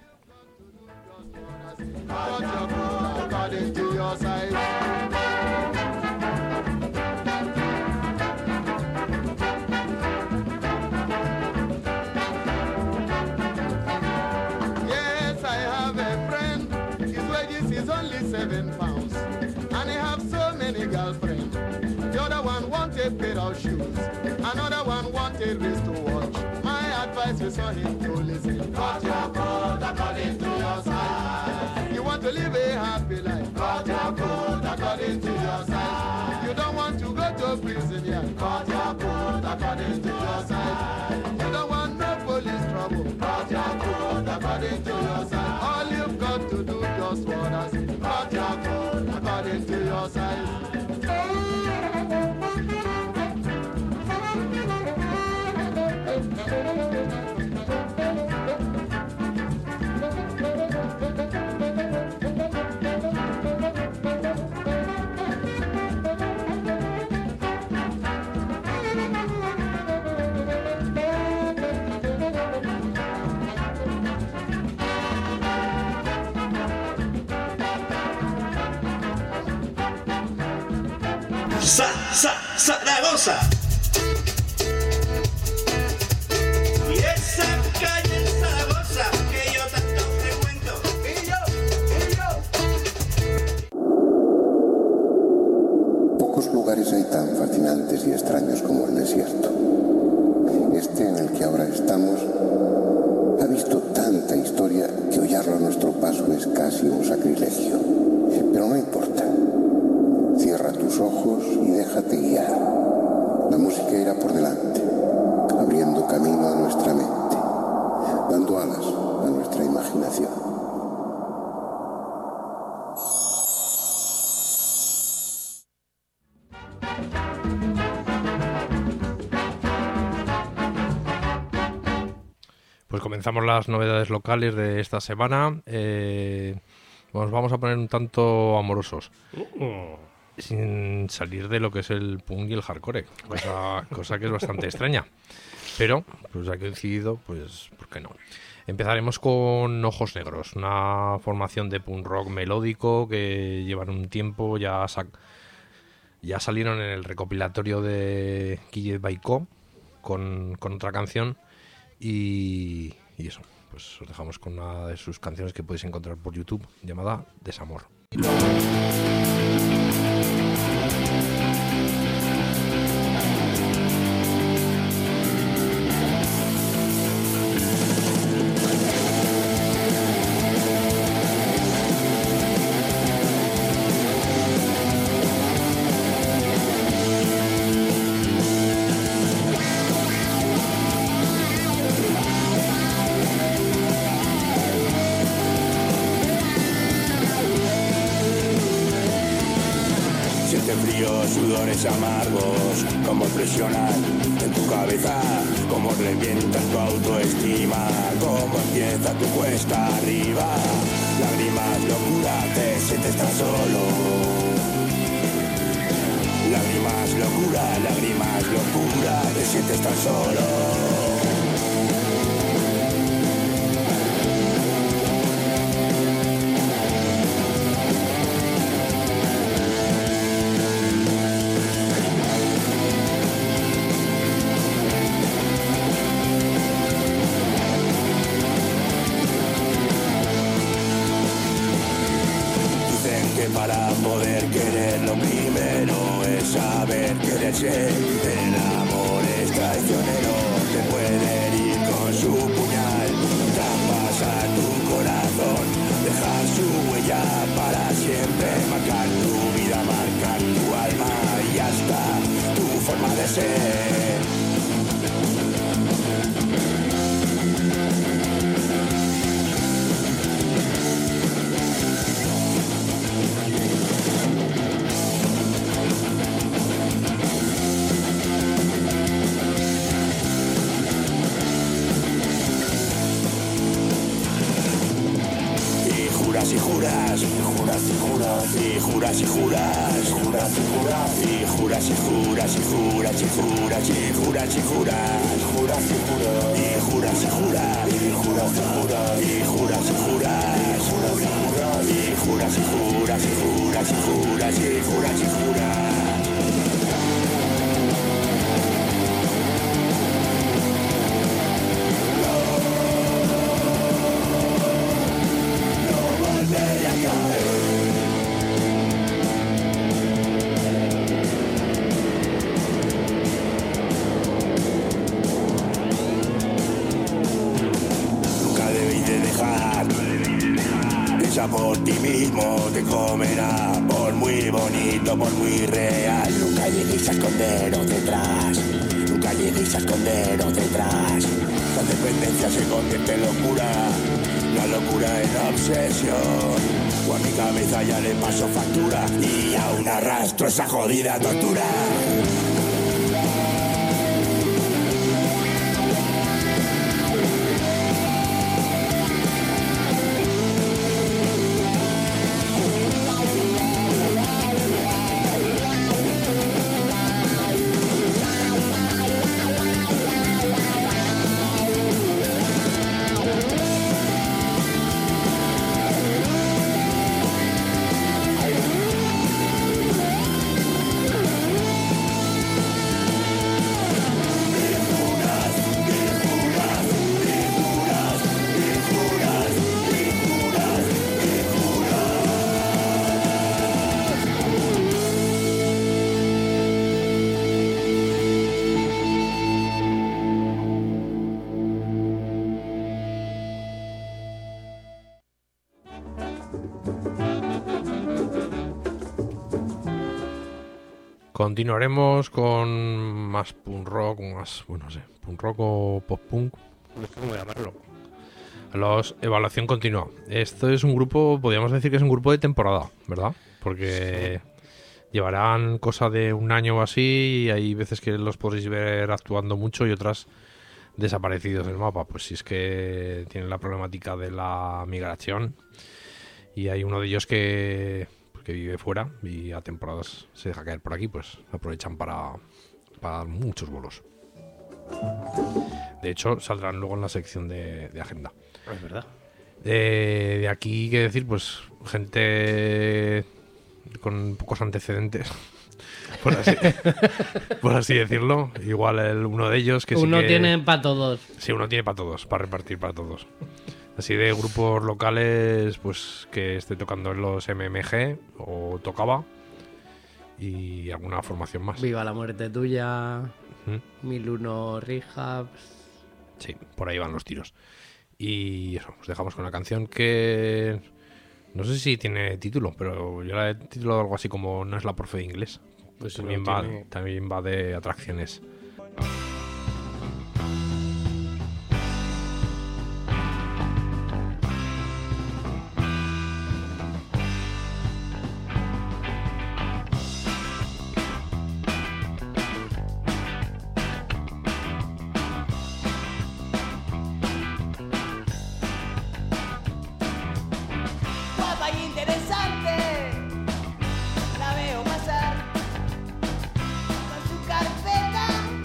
Pair of shoes. Another one wanted wrist to watch. My advice is for him to listen. Cut your coat according to your size. You want to live a happy life. Cut your coat according to your size. You don't want to go to prison yet. Cut your coat according to your size. You don't want no police trouble. Cut your coat according to your size. All you've got to do just what I say. Cut your coat according to your size. Sa, sa, Zaragoza. Y esa calle en Zaragoza que yo tanto frecuento. Y yo, y yo. Pocos lugares hay tan fascinantes y extraños como el desierto. Este en el que ahora estamos ha visto tanta historia que hollarlo a nuestro paso es casi un sacrilegio. Pero no importa. Cierra tus ojos y déjate guiar. La música irá por delante, abriendo camino a nuestra mente, dando alas a nuestra imaginación. Pues comenzamos las novedades locales de esta semana. Eh, nos vamos a poner un tanto amorosos. Uh-uh. Sin salir de lo que es el punk y el hardcore, cosa, cosa que es bastante extraña, pero pues ha coincidido, pues ¿por qué no? Empezaremos con Ojos Negros, una formación de punk rock melódico que llevan un tiempo, ya sac ya salieron en el recopilatorio de Killed by Co con, con otra canción y, y eso, pues os dejamos con una de sus canciones que podéis encontrar por YouTube llamada Desamor. Sudores amargos, como presionan en tu cabeza, como revientas tu autoestima, como empieza tu cuesta arriba. Lágrimas, locura, te sientes tan solo. Lágrimas, locura, lágrimas, locura, te sientes tan solo. Para poder querer lo primero es saber quererse. El amor es traicionero, te puede herir con su puñal, traspasar tu corazón, dejar su huella para siempre, marcar tu vida, marcar tu alma y hasta tu forma de ser. juras y juras, juras y juras, y juras y juras, y juras y juras, y juras y juras, juras y juras, y juras y juras, y juras y juras, y juras y juras, juras y juras, y juras y juras, y juras y juras, y juras y juras. Por ti mismo te comerá, por muy bonito, por muy real. Nunca lleguéis a esconderos detrás, nunca lleguéis a esconderos detrás. La dependencia se convierte en locura, la locura en obsesión. O a mi cabeza ya le paso factura y aún arrastro esa jodida tortura. Continuaremos con más punk rock, más, bueno, no sé, punk rock o pop punk. No sé cómo llamarlo. Los Evaluación Continua. Esto es un grupo, podríamos decir que es un grupo de temporada, ¿verdad? Porque sí. Llevarán cosa de un año o así y hay veces que los podréis ver actuando mucho y otras desaparecidos del mapa. Pues si es que tienen la problemática de la migración y hay uno de ellos que... que vive fuera y a temporadas se deja caer por aquí, pues aprovechan para, para dar muchos bolos. De hecho, saldrán luego en la sección de, de agenda. Es verdad. De, de aquí, qué decir, pues gente con pocos antecedentes, por así, por así decirlo. Igual el, uno de ellos que uno sí que, tiene para todos. Sí, uno tiene para todos, para repartir para todos. Así de grupos locales, pues que esté tocando en los M M G o tocaba y alguna formación más. Viva la muerte tuya, ¿Mm? mil uno Rehabs. Sí, por ahí van los tiros. Y eso, os dejamos con una canción que no sé si tiene título, pero yo la he titulado algo así como No es la profe de inglés. Pues también, no va, tiene... también va de atracciones. Con su carpeta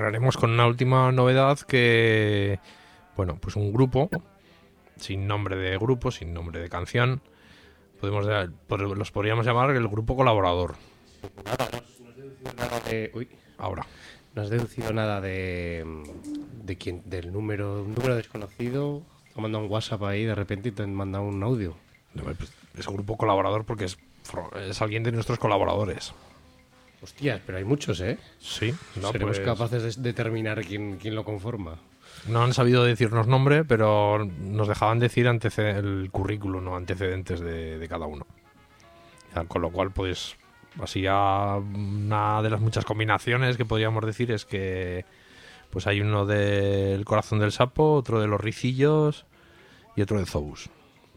cerraremos con una última novedad que, bueno, pues un grupo, sin nombre de grupo, sin nombre de canción, podemos los podríamos llamar el grupo colaborador. Nada, no, no has deducido nada de... Uy, ahora. No has deducido nada de, de quién, del número, un número desconocido. Te ha mandado un WhatsApp ahí de repente y te han mandado un audio. No, pues es un grupo colaborador porque es, es alguien de nuestros colaboradores. Hostias, pero hay muchos, ¿eh? Sí. No, Seremos pues... capaces de determinar quién, quién lo conforma. No han sabido decirnos nombre, pero nos dejaban decir antece- el currículum, no antecedentes de, de cada uno. O sea, con lo cual, pues, así ya una de las muchas combinaciones que podríamos decir es que pues hay uno del Corazón del Sapo, otro de Los Ricillos y otro de Zous.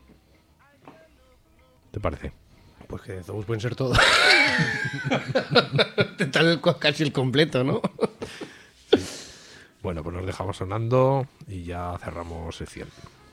¿Te parece? Pues que de Zous pueden ser todos. Tal casi el completo, ¿no? Sí. Bueno, pues nos dejamos sonando y ya cerramos sección.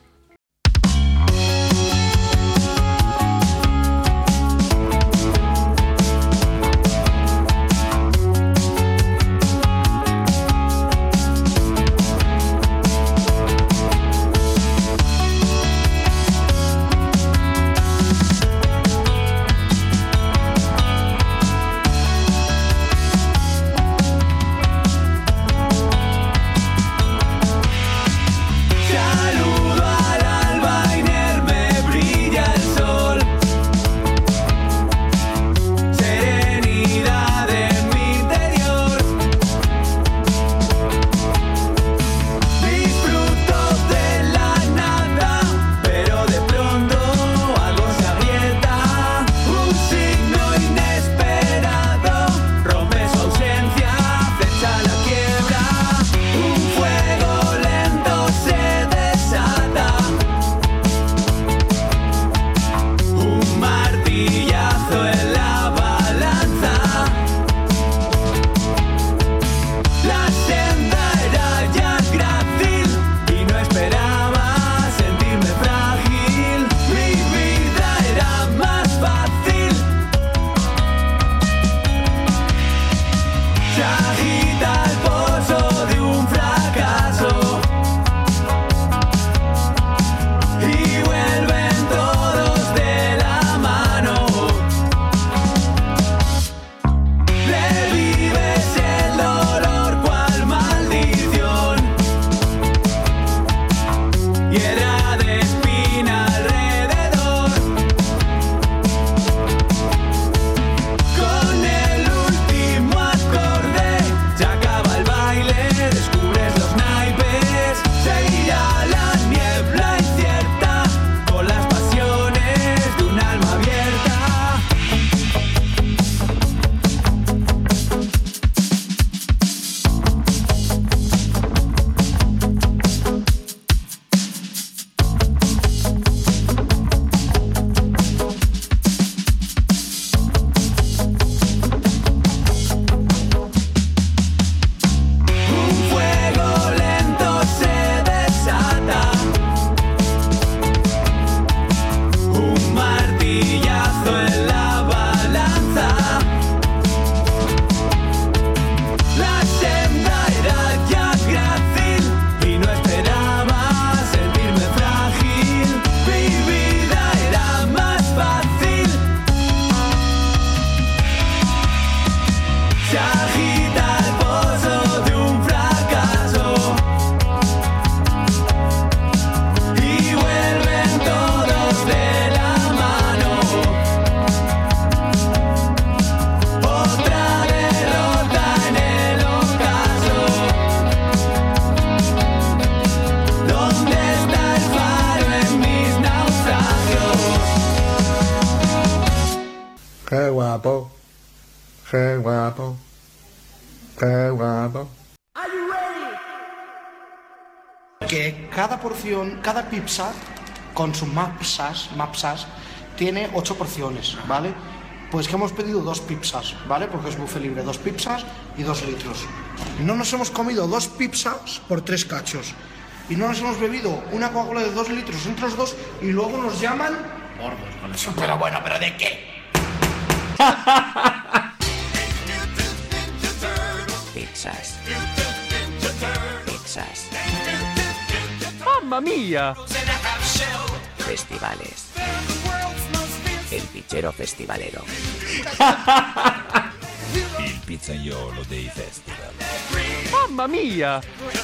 Qué guapo, qué guapo, qué guapo. Que cada porción, cada pizza con sus mapsas, mapsas, tiene ocho porciones, ¿vale? Pues que hemos pedido dos pizzas, ¿vale? Porque es buffet libre, dos pizzas y dos litros. Y no nos hemos comido dos pizzas por tres cachos. Y no nos hemos bebido una Coca-Cola de dos litros entre los dos y luego nos llaman gordos con eso. Pero bueno, ¿pero de qué? Pizzas. cosas. ¡Mamma mía! Festivales. El Pizzero Festivalero. Il pizzaiolo dei festival. ¡Mamma mía!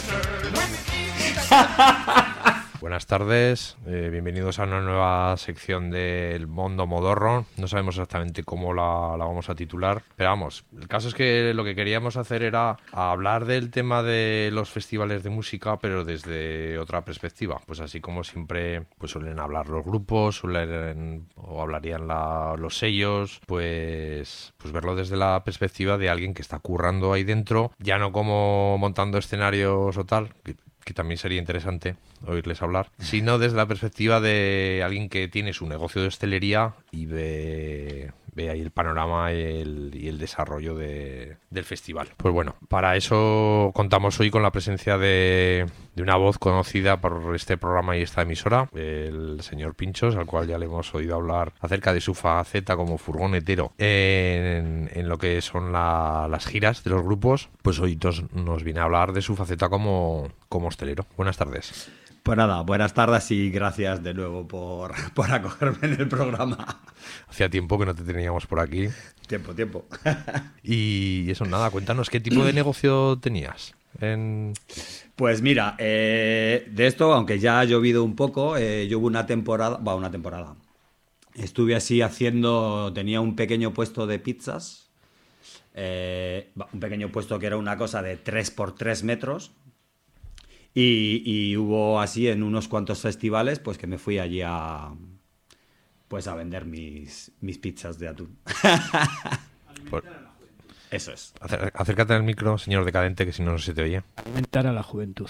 Buenas tardes, eh, bienvenidos a una nueva sección del Mondo Modorro. No sabemos exactamente cómo la, la vamos a titular, pero vamos, el caso es que lo que queríamos hacer era hablar del tema de los festivales de música, pero desde otra perspectiva. Pues así como siempre pues suelen hablar los grupos, suelen o hablarían la, los sellos, pues, pues verlo desde la perspectiva de alguien que está currando ahí dentro, ya no como montando escenarios o tal, que, que también sería interesante oírles hablar, sino desde la perspectiva de alguien que tiene su negocio de hostelería y ve, ve ahí el panorama y el, y el desarrollo de, del festival. Pues bueno, para eso contamos hoy con la presencia de, de una voz conocida por este programa y esta emisora, el señor Pinchos, al cual ya le hemos oído hablar acerca de su faceta como furgonetero en, en lo que son la, las giras de los grupos. Pues hoy nos, nos viene a hablar de su faceta como, como hostelero. Buenas tardes. Pues nada, buenas tardes y gracias de nuevo por, por acogerme en el programa. Hacía tiempo que no te teníamos por aquí. Tiempo, tiempo. Y eso, nada, cuéntanos, ¿qué tipo de negocio tenías? En... Pues mira, eh, de esto, aunque ya ha llovido un poco, eh, yo hubo una temporada, va, una temporada. Estuve así haciendo, tenía un pequeño puesto de pizzas, eh, un pequeño puesto que era una cosa de tres por tres metros. Y, y hubo así en unos cuantos festivales, pues que me fui allí a pues a vender mis, mis pizzas de atún. Por... Eso es. Acércate al micro, señor decadente, que si no, no se te oye. Alimentar a la juventud.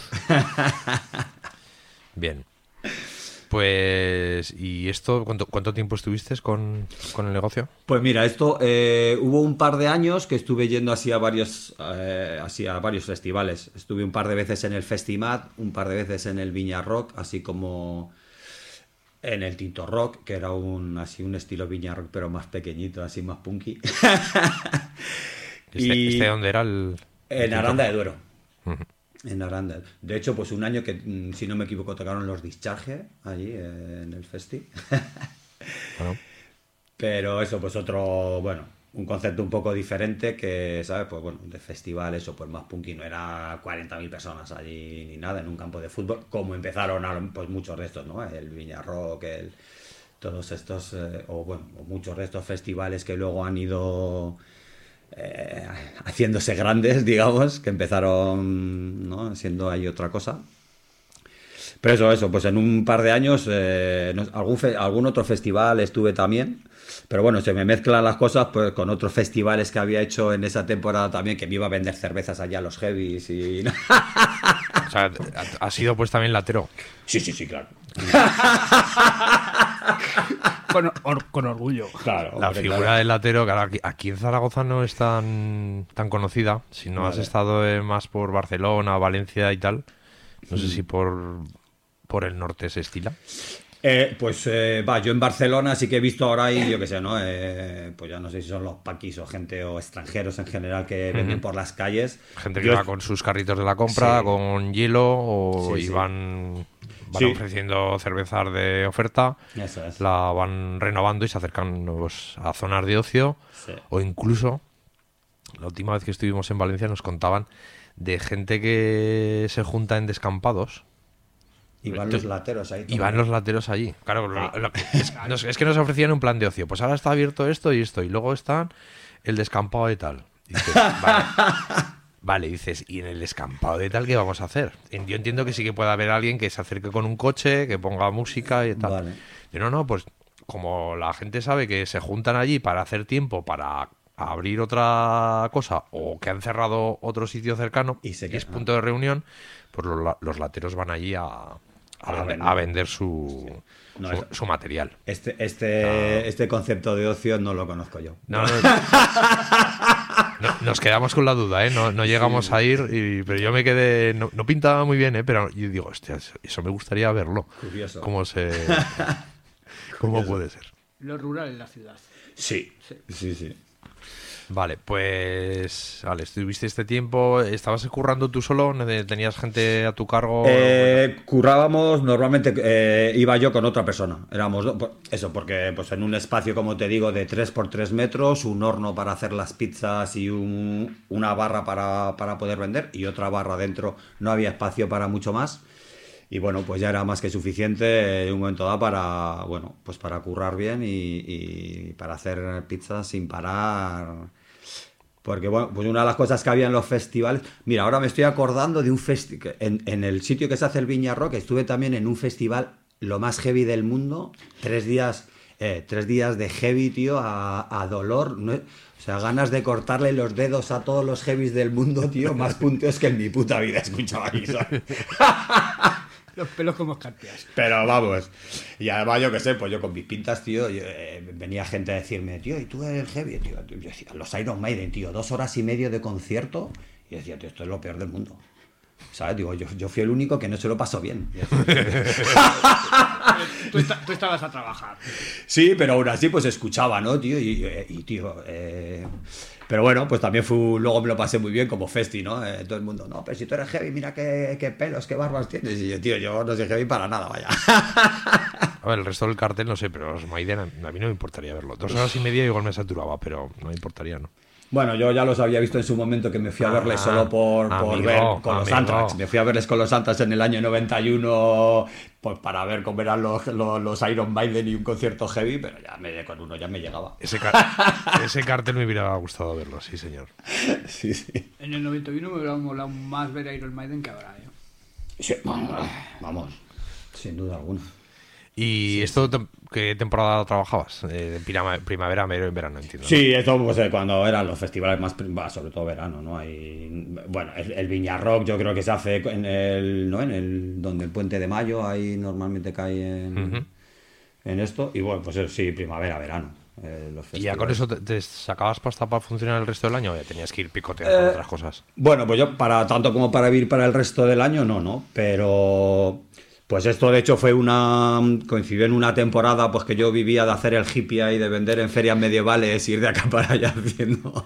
Bien. Pues, ¿y esto cuánto, cuánto tiempo estuviste con, con el negocio? Pues mira, esto eh, hubo un par de años que estuve yendo así a varios eh, así a varios festivales. Estuve un par de veces en el Festimat, un par de veces en el Viña Rock, así como en el Tinto Rock, que era un así un estilo Viña Rock, pero más pequeñito, así más punky. ¿Este, y ¿Este dónde era el...? el en Aranda de Duero. Uh-huh. En Aranda. De hecho, pues un año que, si no me equivoco, tocaron los Discharge allí eh, en el festi. Bueno. Pero eso, pues otro, bueno, un concepto un poco diferente que, ¿sabes? Pues bueno, de festival, eso, pues más punky. No era cuarenta mil personas allí ni nada en un campo de fútbol, como empezaron pues muchos de estos, ¿no? El Viña Rock, el, todos estos, eh, o bueno, o muchos de estos festivales que luego han ido... Eh, haciéndose grandes, digamos, que empezaron, ¿no?, siendo ahí otra cosa. Pero eso, eso, pues en un par de años, eh, no, algún, fe, algún otro festival estuve también, pero bueno, se me mezclan las cosas pues con otros festivales que había hecho en esa temporada también, que me iba a vender cervezas allá a los heavies y... O sea, ¿has sido pues también latero? Sí, sí, sí, claro. Con, or, con orgullo. Claro, la hombre, figura claro. del latero, claro, aquí, aquí en Zaragoza no es tan, tan conocida. Si no vale. has estado eh, más por Barcelona, Valencia y tal, no sé mm. si por, por el norte se estila. Eh, pues eh, va, yo en Barcelona sí que he visto ahora ahí, yo qué sé, ¿no? Eh, pues ya no sé si son los paquis o gente o extranjeros en general que uh-huh. venden por las calles. Gente que yo... va con sus carritos de la compra, sí. con hielo o sí, y sí. van... Van sí. ofreciendo cervezas de oferta, Eso es. la van renovando y se acercan pues, a zonas de ocio. Sí. O incluso, la última vez que estuvimos en Valencia nos contaban de gente que se junta en descampados. Y van los lateros ahí. Y van los lateros allí. Claro, lo, lo, es, nos, es que nos ofrecían un plan de ocio. Pues ahora está abierto esto y esto. Y luego está el descampado de tal. Y dices, vale. Vale, dices, ¿y en el descampado de tal qué vamos a hacer? Yo entiendo que sí que puede haber alguien que se acerque con un coche, que ponga música y tal. Vale. Pero no, no, pues como la gente sabe que se juntan allí para hacer tiempo, para abrir otra cosa, o que han cerrado otro sitio cercano y, se y es punto de reunión, pues los, los lateros van allí a, a, a, vender, vender. a vender su... No, su, su material. Este este no. este concepto de ocio no lo conozco yo. No, no, no, nos quedamos con la duda, ¿eh? No, no llegamos sí. a ir, y, pero yo me quedé... No, no pintaba muy bien, ¿eh? Pero yo digo, hostia, eso me gustaría verlo. Curioso. ¿Cómo se... ¿Cómo Curioso. puede ser? Lo rural en la ciudad. Sí, sí, sí. sí. Vale, pues vale, estuviste este tiempo, ¿estabas currando tú solo? ¿Tenías gente a tu cargo? Eh, currábamos, normalmente eh, iba yo con otra persona. Éramos dos, eso, porque pues en un espacio, como te digo, de tres por tres metros, un horno para hacer las pizzas y un, una barra para, para poder vender y otra barra dentro, no había espacio para mucho más. Y bueno, pues ya era más que suficiente en un momento dado para, bueno, pues para currar bien y, y para hacer pizzas sin parar. Porque bueno, pues una de las cosas que había en los festivales... Mira, ahora me estoy acordando de un festival... En, en el sitio que se hace el Viña Rock, estuve también en un festival lo más heavy del mundo. Tres días, eh, tres días de heavy, tío, a, a dolor. ¿No? O sea, ganas de cortarle los dedos a todos los heavies del mundo, tío. Más punteos que en mi puta vida he escuchado aquí, ¿sabes? Los pelos como escarpias. Pero vamos, y además yo qué sé, pues yo con mis pintas, tío, yo, eh, venía gente a decirme, tío, ¿y tú eres heavy? Tío, yo decía, los Iron Maiden, tío, dos horas y medio de concierto, y decía, tío, esto es lo peor del mundo. ¿Sabes? Digo, yo, yo fui el único que no se lo pasó bien. tú, está, tú estabas a trabajar. Sí, pero aún así, pues escuchaba, ¿no, tío? Y, y, y tío, eh... pero bueno, pues también fue, luego me lo pasé muy bien como festi, ¿no? Eh, todo el mundo, no, pero si tú eres heavy, mira qué, qué pelos, qué barbas tienes. Y yo, tío, yo no soy heavy para nada, vaya. A ver, el resto del cartel no sé, pero los Maiden a mí no me importaría verlo. Dos horas y media igual me saturaba, pero no me importaría, ¿no? Bueno, yo ya los había visto en su momento, que me fui a verles ah, solo por, por amigo, ver con amigo. los Anthrax. Me fui a verles con los Anthrax en el año noventa y uno, pues para ver cómo eran los, los, los Iron Maiden y un concierto heavy, pero ya me, con uno ya me llegaba. Ese, car ese cartel me hubiera gustado verlo, sí, señor. Sí, sí. En el noventa y uno me hubiera molado más ver a Iron Maiden que ahora, ¿eh? Sí, vamos, vamos, sin duda alguna. ¿Y sí, esto sí. qué temporada trabajabas? Eh, primavera, en verano, entiendo. ¿No? Sí, esto pues, eh, cuando eran los festivales más, bah, sobre todo verano, ¿no? Hay, bueno, el, el Viña Rock yo creo que se hace en el, ¿no? En el, donde el Puente de Mayo, ahí normalmente cae en, uh-huh. en esto, y bueno, pues sí, primavera, verano. Eh, los ¿Y ya con eso te, te sacabas pasta para funcionar el resto del año o ya tenías que ir picoteando eh, otras cosas? Bueno, pues yo, para tanto como para vivir para el resto del año, no, no, pero... Pues esto de hecho fue una... coincidió en una temporada pues que yo vivía de hacer el hippie y de vender en ferias medievales, ir de acá para allá haciendo...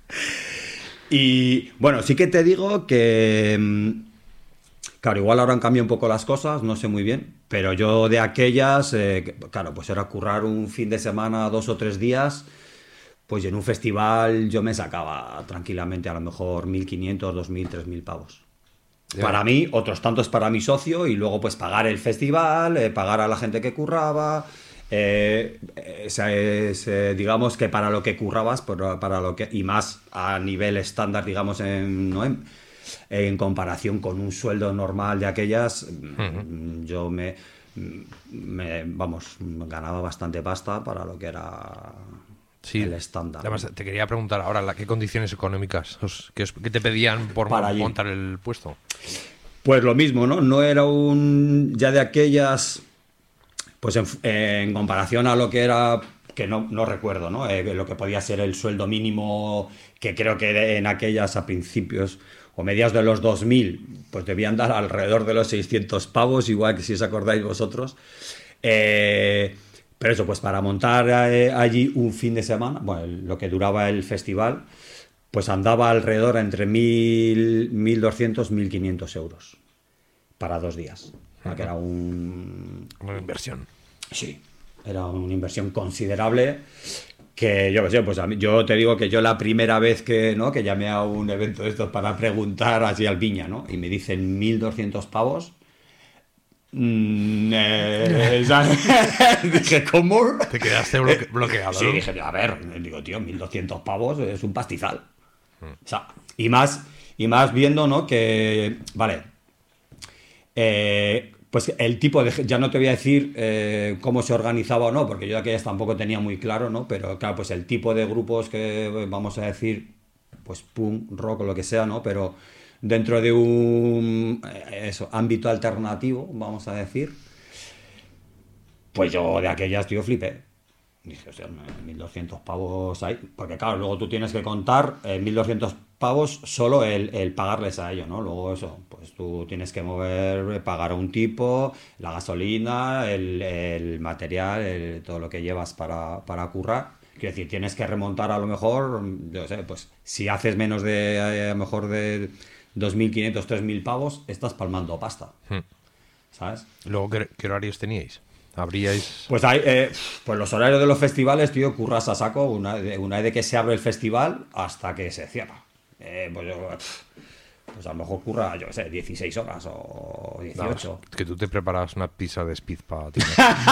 Y bueno, sí que te digo que... Claro, igual ahora han cambiado un poco las cosas, no sé muy bien, pero yo de aquellas, eh, claro, pues era currar un fin de semana, dos o tres días, pues en un festival yo me sacaba tranquilamente a lo mejor mil quinientos, dos mil, tres mil pavos. Para mí, otros tantos para mi socio, y luego pues pagar el festival, eh, pagar a la gente que curraba, eh, ese, ese, digamos que para lo que currabas, para, para lo que, y más a nivel estándar, digamos, en, ¿no? en, en comparación con un sueldo normal de aquellas, uh-huh. yo me, me, vamos, ganaba bastante pasta para lo que era... Sí, el estándar. Además, te quería preguntar ahora, ¿qué condiciones económicas os, qué, os, qué te pedían por Para montar allí. el puesto? Pues lo mismo, ¿no? No era un... ya de aquellas... Pues en, en comparación a lo que era... que no, no recuerdo, ¿no? Eh, lo que podía ser el sueldo mínimo, que creo que en aquellas a principios o mediados de los dos mil, pues debían dar alrededor de los seiscientos pavos, igual que si os acordáis vosotros. Eh... Pero eso, pues para montar eh, allí un fin de semana, bueno, lo que duraba el festival, pues andaba alrededor entre mil, mil doscientos, mil quinientos euros para dos días. Uh-huh. Que era un... una inversión. Sí, era una inversión considerable que yo qué sé, pues a mí, yo te digo que yo la primera vez que, ¿no? que llamé a un evento de estos para preguntar así al Viña, ¿no? Y me dicen mil doscientos pavos. Mm, eh, dije, ¿cómo? Te quedaste bloque bloqueado, sí, ¿no? dije, a ver, digo, tío, mil doscientos pavos es un pastizal. Mm. O sea, y más, y más viendo, ¿no? Que, vale, eh, pues el tipo de... Ya no te voy a decir eh, cómo se organizaba o no, porque yo aquellas tampoco tenía muy claro, ¿no? Pero claro, pues el tipo de grupos que, vamos a decir, pues punk, rock o lo que sea, ¿no? Pero... dentro de un eso, ámbito alternativo, vamos a decir, pues yo de aquellas, tío, flipé. Dije, o sea, mil doscientos pavos ahí, porque claro, luego tú tienes que contar eh, mil doscientos pavos solo el, el pagarles a ellos, ¿no? Luego eso, pues tú tienes que mover, pagar a un tipo, la gasolina, el, el material, el, todo lo que llevas para, para currar. Quiero decir, tienes que remontar a lo mejor, yo sé, pues si haces menos de, a lo mejor de dos mil quinientos, tres mil pavos, estás palmando pasta. Hmm. ¿Sabes? Luego, ¿qué, qué horarios teníais? ¿Abríais? Pues hay, eh, pues los horarios de los festivales, tío, curras a saco, una, una vez de que se abre el festival hasta que se cierra. Eh, pues, yo, pues a lo mejor curra, yo qué sé, dieciséis horas o dieciocho. No, que tú te preparas una pizza de speed para ti.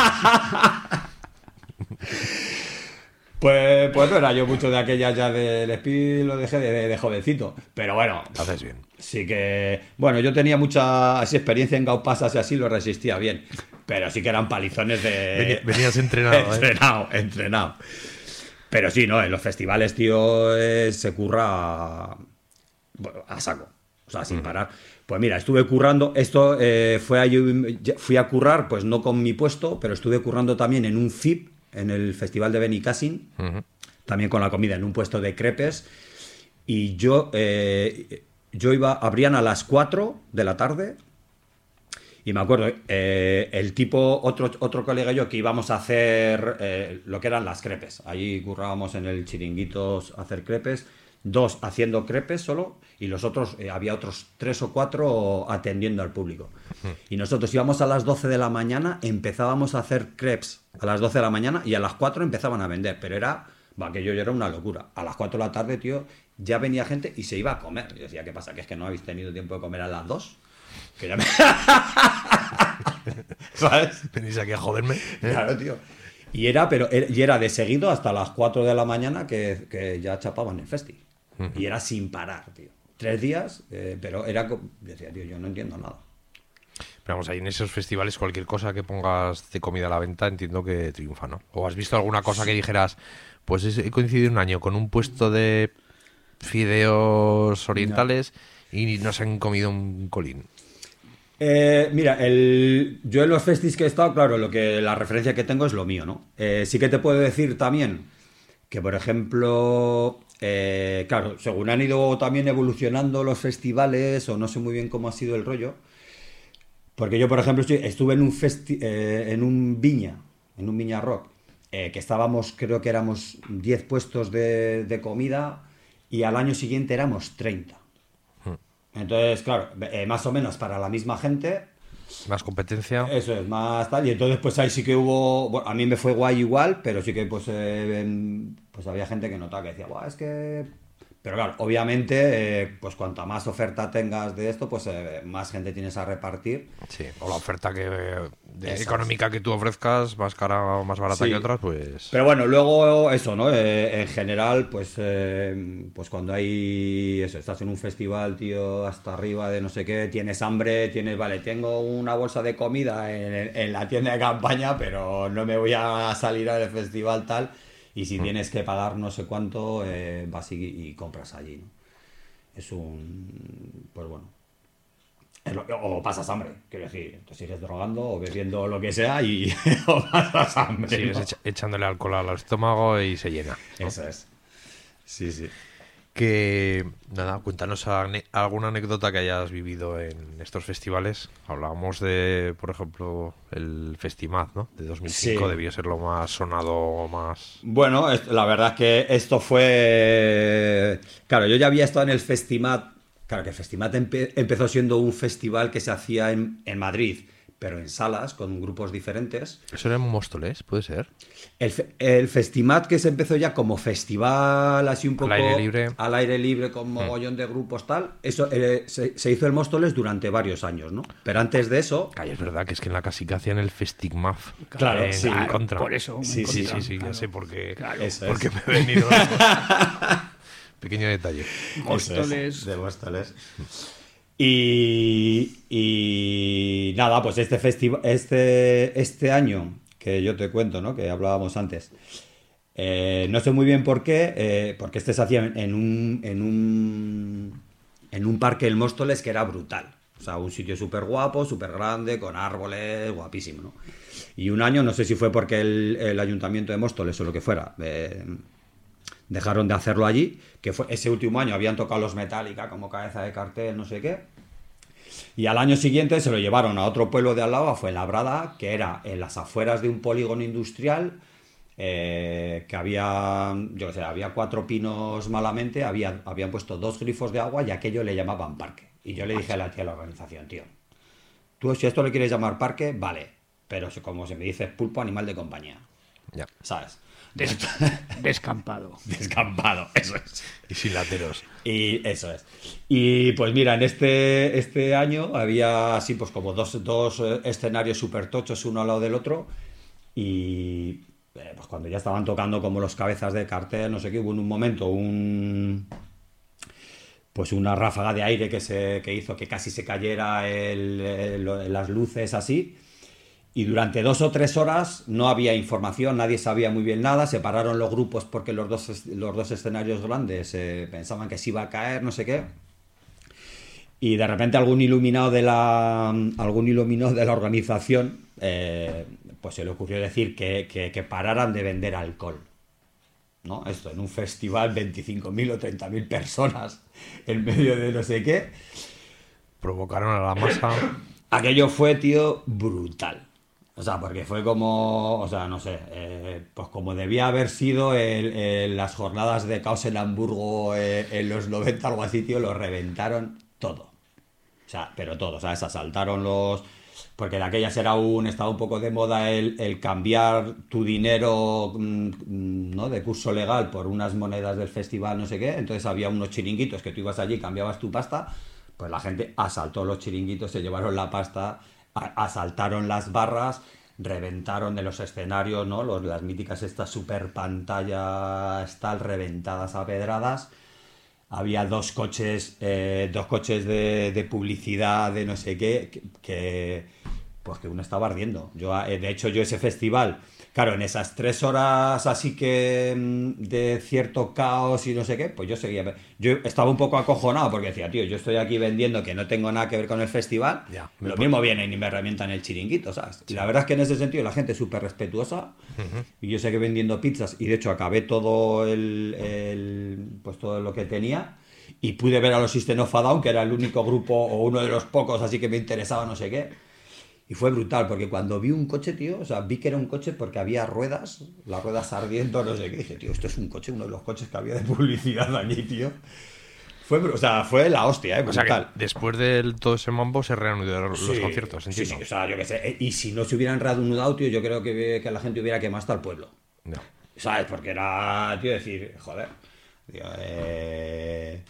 Pues, pues no era yo mucho de aquellas ya del speed, lo dejé de, de, de jovencito. Pero bueno, haces bien. Sí que, bueno, yo tenía mucha así, experiencia en gaupasas y así, lo resistía bien. Pero sí que eran palizones de... Venías entrenado, entrenado, ¿eh? entrenado. Pero sí, no, en los festivales, tío, eh, se curra a, a saco. O sea, sin uh-huh. parar. Pues mira, estuve currando, esto eh, fue ahí, fui a currar, pues no con mi puesto, pero estuve currando también en un F I P, en el Festival de Benicàssim, uh-huh. también con la comida, en un puesto de crepes. Y yo, eh, yo iba, abrían a las cuatro de la tarde. Y me acuerdo, eh, el tipo, otro, otro colega y yo, que íbamos a hacer eh, lo que eran las crepes. Allí currábamos en el chiringuito a hacer crepes. Dos haciendo crepes solo, y los otros, eh, había otros tres o cuatro atendiendo al público. Uh-huh. Y nosotros íbamos a las doce de la mañana, empezábamos a hacer crepes a las doce de la mañana, y a las cuatro empezaban a vender. Pero era, va, que yo era una locura. A las cuatro de la tarde, tío, ya venía gente y se iba a comer. Yo decía, ¿qué pasa? ¿Que es que no habéis tenido tiempo de comer a las dos? Que ya me... ¿Sabes? Venís aquí a joderme. ¿eh? Claro, tío. Y era, pero era, y era de seguido hasta las cuatro de la mañana que, que ya chapaban el festi. Uh-huh. Y era sin parar, tío. Tres días, eh, pero era... Decía, tío, yo no entiendo nada. Pero vamos, ahí en esos festivales cualquier cosa que pongas de comida a la venta entiendo que triunfa, ¿no? ¿O has visto alguna cosa que dijeras, pues he coincidido un año con un puesto de fideos orientales no. y no se han comido un colín? Eh, mira, el, yo en los festis que he estado, claro, lo que la referencia que tengo es lo mío, ¿no? Eh, sí que te puedo decir también que, por ejemplo, eh, claro, según han ido también evolucionando los festivales, o no sé muy bien cómo ha sido el rollo, porque yo, por ejemplo, estuve en un festi eh, en un Viña, en un Viña Rock, eh, que estábamos, creo que éramos diez puestos de, de comida, y al año siguiente éramos treinta. Entonces, claro, eh, más o menos para la misma gente. Más competencia. Eso es, más tal. Y entonces, pues ahí sí que hubo... Bueno, a mí me fue guay igual, pero sí que pues, eh, pues había gente que notaba que decía, guau, es que... Pero claro, obviamente, eh, pues cuanta más oferta tengas de esto, pues eh, más gente tienes a repartir. Sí, o la oferta que de económica que tú ofrezcas, más cara o más barata sí. que otras, pues... Pero bueno, luego eso, ¿no? Eh, en general, pues eh, pues cuando hay eso, estás en un festival, tío, hasta arriba de no sé qué, tienes hambre, tienes, vale, tengo una bolsa de comida en, en la tienda de campaña, pero no me voy a salir al festival tal... Y si tienes que pagar no sé cuánto, eh, vas y, y compras allí, ¿no? Es un... Pues bueno. Es lo, o pasas hambre, quiero decir. Te sigues drogando o bebiendo lo que sea y o pasas hambre. Sigues ¿no? echa, echándole alcohol al estómago y se llena, ¿no? Eso es. Sí, sí. Que, nada, cuéntanos alguna anécdota que hayas vivido en estos festivales. Hablábamos de, por ejemplo, el Festimad, ¿no? De dos mil cinco, sí. Debió ser lo más sonado, más... Bueno, la verdad es que esto fue... Claro, yo ya había estado en el Festimad. Claro, que el Festimad empe empezó siendo un festival que se hacía en, en Madrid, pero en salas, con grupos diferentes. ¿Eso era en Móstoles? ¿Puede ser? El, el Festimad, que se empezó ya como festival, así un poco... Al aire libre. Al aire libre, con mogollón mm. de grupos, tal. Eso eh, se, se hizo en Móstoles durante varios años, ¿no? Pero antes de eso... Calla, es verdad que es que en la Casica hacían el Festigmaf. Claro, en, sí. En contra. Por eso. Sí, sí, contra, sí, sí, claro. ya sé por qué, Claro, porque es. me he venido... Pequeño detalle. Móstoles. De Móstoles. Y, y nada, pues este festival, este, este año, que yo te cuento, ¿no? Que hablábamos antes, eh, no sé muy bien por qué, eh, porque este se hacía en un, en un, en un parque del Móstoles que era brutal. O sea, un sitio súper guapo, súper grande, con árboles, guapísimo, ¿no? Y un año, no sé si fue porque el, el Ayuntamiento de Móstoles o lo que fuera, eh, dejaron de hacerlo allí, que fue ese último año habían tocado los Metallica como cabeza de cartel, no sé qué, y al año siguiente se lo llevaron a otro pueblo de al lado, a Fuenlabrada, que era en las afueras de un polígono industrial, eh, que había, yo qué sé, había cuatro pinos malamente, había, habían puesto dos grifos de agua y aquello le llamaban parque. Y yo le dije a la tía de la organización, tío, tú si esto le quieres llamar parque, vale, pero como se me dice pulpo, animal de compañía. Ya. ¿Sabes? Des descampado. Descampado, eso es. Y sin lateros. Y eso es. Y pues mira, en este, este año había así pues como dos, dos escenarios súper tochos uno al lado del otro. Y eh, pues cuando ya estaban tocando como los cabezas de cartel, no sé qué, hubo en un momento un... pues una ráfaga de aire que, se, que hizo que casi se cayera el, el, las luces así. Y durante dos o tres horas no había información, nadie sabía muy bien nada, se pararon los grupos porque los dos, los dos escenarios grandes eh, pensaban que se iba a caer, no sé qué. Y de repente algún iluminado de la, algún iluminado de la organización eh, pues se le ocurrió decir que, que, que pararan de vender alcohol. ¿No? Esto en un festival, veinticinco mil o treinta mil personas en medio de no sé qué. Provocaron a la masa. Aquello fue, tío, brutal. O sea, porque fue como, o sea, no sé, eh, pues como debía haber sido el, el, las jornadas de caos en Hamburgo eh, en los noventa, algo así, tío, lo reventaron todo. O sea, pero todo, ¿sabes? Asaltaron los... Porque en aquellas era un, estaba un poco de moda el, el cambiar tu dinero, ¿no?, de curso legal por unas monedas del festival, no sé qué. Entonces había unos chiringuitos que tú ibas allí, cambiabas tu pasta, pues la gente asaltó los chiringuitos, se llevaron la pasta... asaltaron las barras, reventaron de los escenarios, ¿no? Los, las míticas estas super pantallas tal, reventadas a pedradas. Había dos coches, eh, dos coches de, de publicidad de no sé qué, que, que pues que uno estaba ardiendo. Yo, eh, de hecho, yo ese festival, claro, en esas tres horas así que de cierto caos y no sé qué, pues yo seguía. Yo estaba un poco acojonado porque decía, tío, yo estoy aquí vendiendo que no tengo nada que ver con el festival. Ya, lo mismo vienen y me revientan el chiringuito, ¿sabes? Y la verdad es que en ese sentido la gente es súper respetuosa. Uh-huh. Y yo seguí vendiendo pizzas y de hecho acabé todo el, el pues todo lo que tenía. Y pude ver a los System of a Down, que era el único grupo o uno de los pocos así que me interesaba, no sé qué. Y fue brutal, porque cuando vi un coche, tío, o sea, vi que era un coche porque había ruedas, las ruedas ardiendo, no sé qué. Y dije, tío, esto es un coche, uno de los coches que había de publicidad allí, tío. Fue, o sea, fue la hostia, ¿eh? Brutal. O sea, que después de todo ese mambo se reanudaron los sí, conciertos, entiendo. Sí, sí, o sea, yo qué sé. Y si no se hubieran reanudado, tío, yo creo que, que la gente hubiera quemado hasta el pueblo. No. ¿Sabes? Porque era, tío, decir, joder, tío, eh...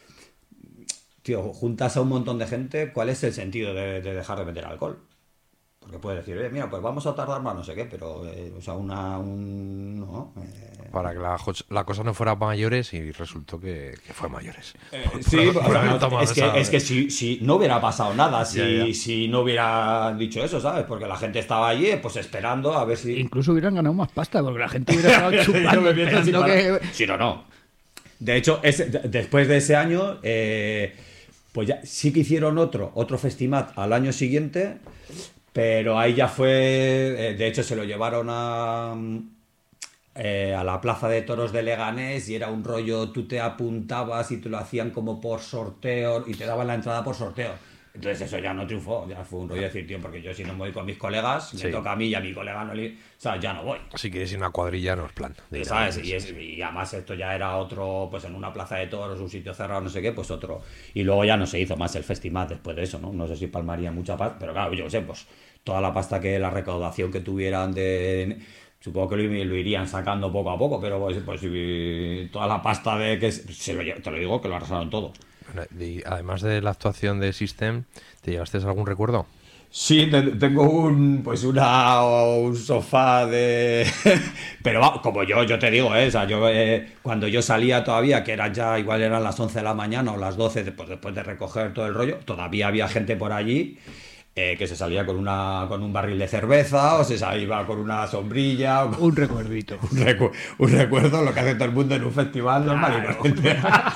tío, juntas a un montón de gente, ¿cuál es el sentido de, de dejar de vender alcohol? Porque puedes decir, oye, mira, pues vamos a tardar más, no sé qué, pero, eh, o sea, una, un, no, eh... para que la, la cosa no fuera mayores y resultó que, que fue mayores. Eh, sí, por, por, no, es, que, esa... es que si, si no hubiera pasado nada, si, ya, ya. si no hubiera dicho eso, ¿sabes? Porque la gente estaba allí, pues esperando a ver si... Incluso hubieran ganado más pasta, porque la gente hubiera estado chupando, esperando que... Sí, no, no. De hecho, ese, después de ese año, eh, pues ya sí que hicieron otro, otro Festimat al año siguiente... Pero ahí ya fue, eh, de hecho se lo llevaron a, eh, a la plaza de toros de Leganés y era un rollo, tú te apuntabas y te lo hacían como por sorteo y te daban la entrada por sorteo. Entonces eso ya no triunfó, ya fue un rollo de decir, tío, porque yo si no me voy con mis colegas, me sí. toca a mí y a mi colega no le... O sea, ya no voy. Si quieres ir a una cuadrilla no es plan. ¿Sabes? Y, es, y además esto ya era otro, pues en una plaza de toros, un sitio cerrado, no sé qué, pues otro. Y luego ya no se hizo más el festival después de eso, ¿no? No sé si palmaría mucha paz, pero claro, yo sé, pues toda la pasta que, la recaudación que tuvieran de... Supongo que lo, lo irían sacando poco a poco, pero pues, pues toda la pasta de que... Se lo, te lo digo, que lo arrasaron todo. Y además de la actuación de System, ¿te llevaste algún recuerdo? Sí, tengo un pues una un sofá de pero como yo yo te digo, ¿eh? O sea, yo eh, cuando yo salía todavía, que eran ya igual eran las once de la mañana o las doce, después después de recoger todo el rollo, todavía había gente por allí eh, que se salía con una con un barril de cerveza o se iba con una sombrilla o con, un recuerdito, un, recu un recuerdo, lo que hace todo el mundo en un festival normal y corriente.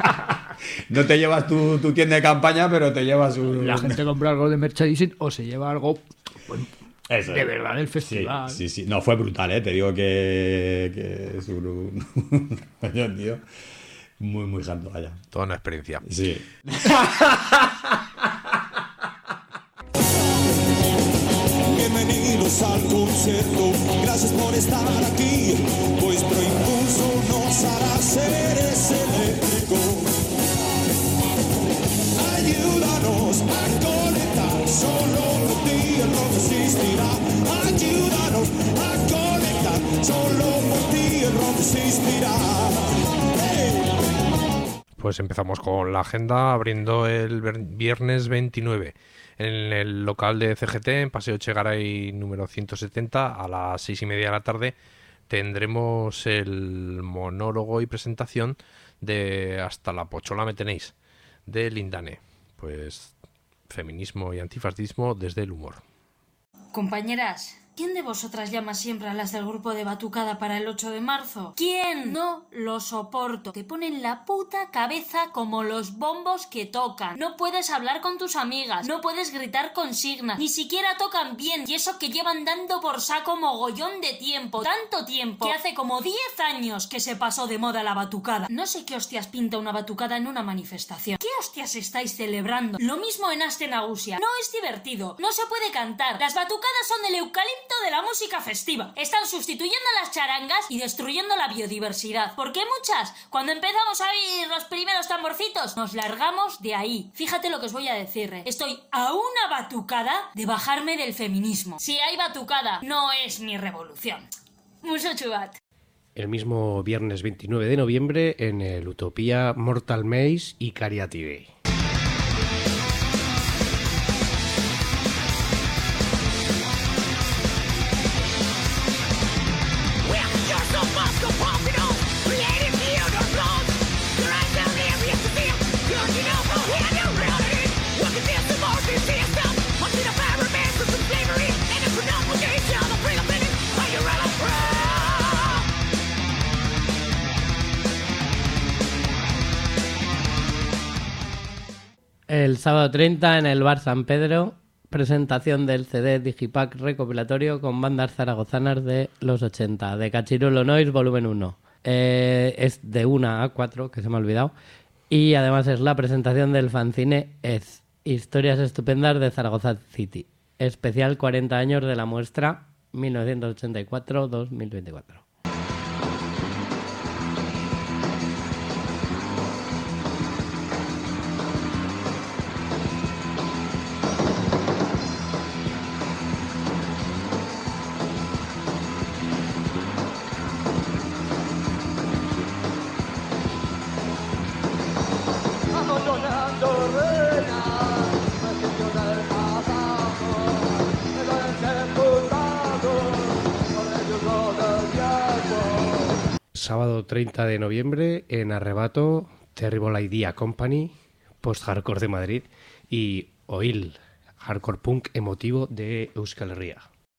No te llevas tu, tu tienda de campaña, pero te llevas un... La gente compra algo de merchandising o se lleva algo pues, Eso, de verdad del festival. Sí, sí, sí. No, fue brutal, ¿eh? Te digo que, que es un... un tío. Muy, muy santo, vaya. Toda una experiencia. Sí. Bienvenido Bienvenidos al concierto, gracias por estar aquí. Vuestro impulso nos hará seres eléctricos. Ayúdanos a conectar, solo por ti el rock existirá. Ayúdanos a conectar, solo por ti el rock existirá. Hey. Pues empezamos con la agenda, abriendo el viernes veintinueve en el local de C G T, en Paseo Echegaray número ciento setenta, a las seis y media de la tarde, tendremos el monólogo y presentación de Hasta la pochola me tenéis, de Lindane. Pues feminismo y antifascismo desde el humor. Compañeras, ¿quién de vosotras llama siempre a las del grupo de Batucada para el ocho de marzo? ¿Quién? No lo soporto. Te ponen la puta cabeza como los bombos que tocan. No puedes hablar con tus amigas, no puedes gritar consignas, ni siquiera tocan bien. Y eso que llevan dando por saco mogollón de tiempo. Tanto tiempo que hace como diez años que se pasó de moda la batucada. No sé qué hostias pinta una batucada en una manifestación. ¿Qué hostias estáis celebrando? Lo mismo en Aste Nagusia. No es divertido, no se puede cantar. Las batucadas son el eucalipto de la música festiva. Están sustituyendo a las charangas y destruyendo la biodiversidad. Porque muchas, cuando empezamos a oír los primeros tamborcitos, nos largamos de ahí. Fíjate lo que os voy a decir, ¿eh? Estoy a una batucada de bajarme del feminismo. Si hay batucada, no es mi revolución. Mucho chubat. El mismo viernes veintinueve de noviembre en el Utopía Mortal Maze y Cariatide. El sábado treinta en el Bar San Pedro, presentación del C D Digipack recopilatorio con bandas zaragozanas de los ochenta, de Cachirulo Noise volumen uno. Eh, es de una a cuatro, que se me ha olvidado. Y además es la presentación del fanzine Ez, Historias Estupendas de Zaragoza City. Especial cuarenta años de la muestra mil novecientos ochenta y cuatro a dos mil veinticuatro. Sábado treinta de noviembre en Arrebato, Terrible Idea Company, Post-Hardcore de Madrid y Oil, Hardcore Punk emotivo de Euskal Herria.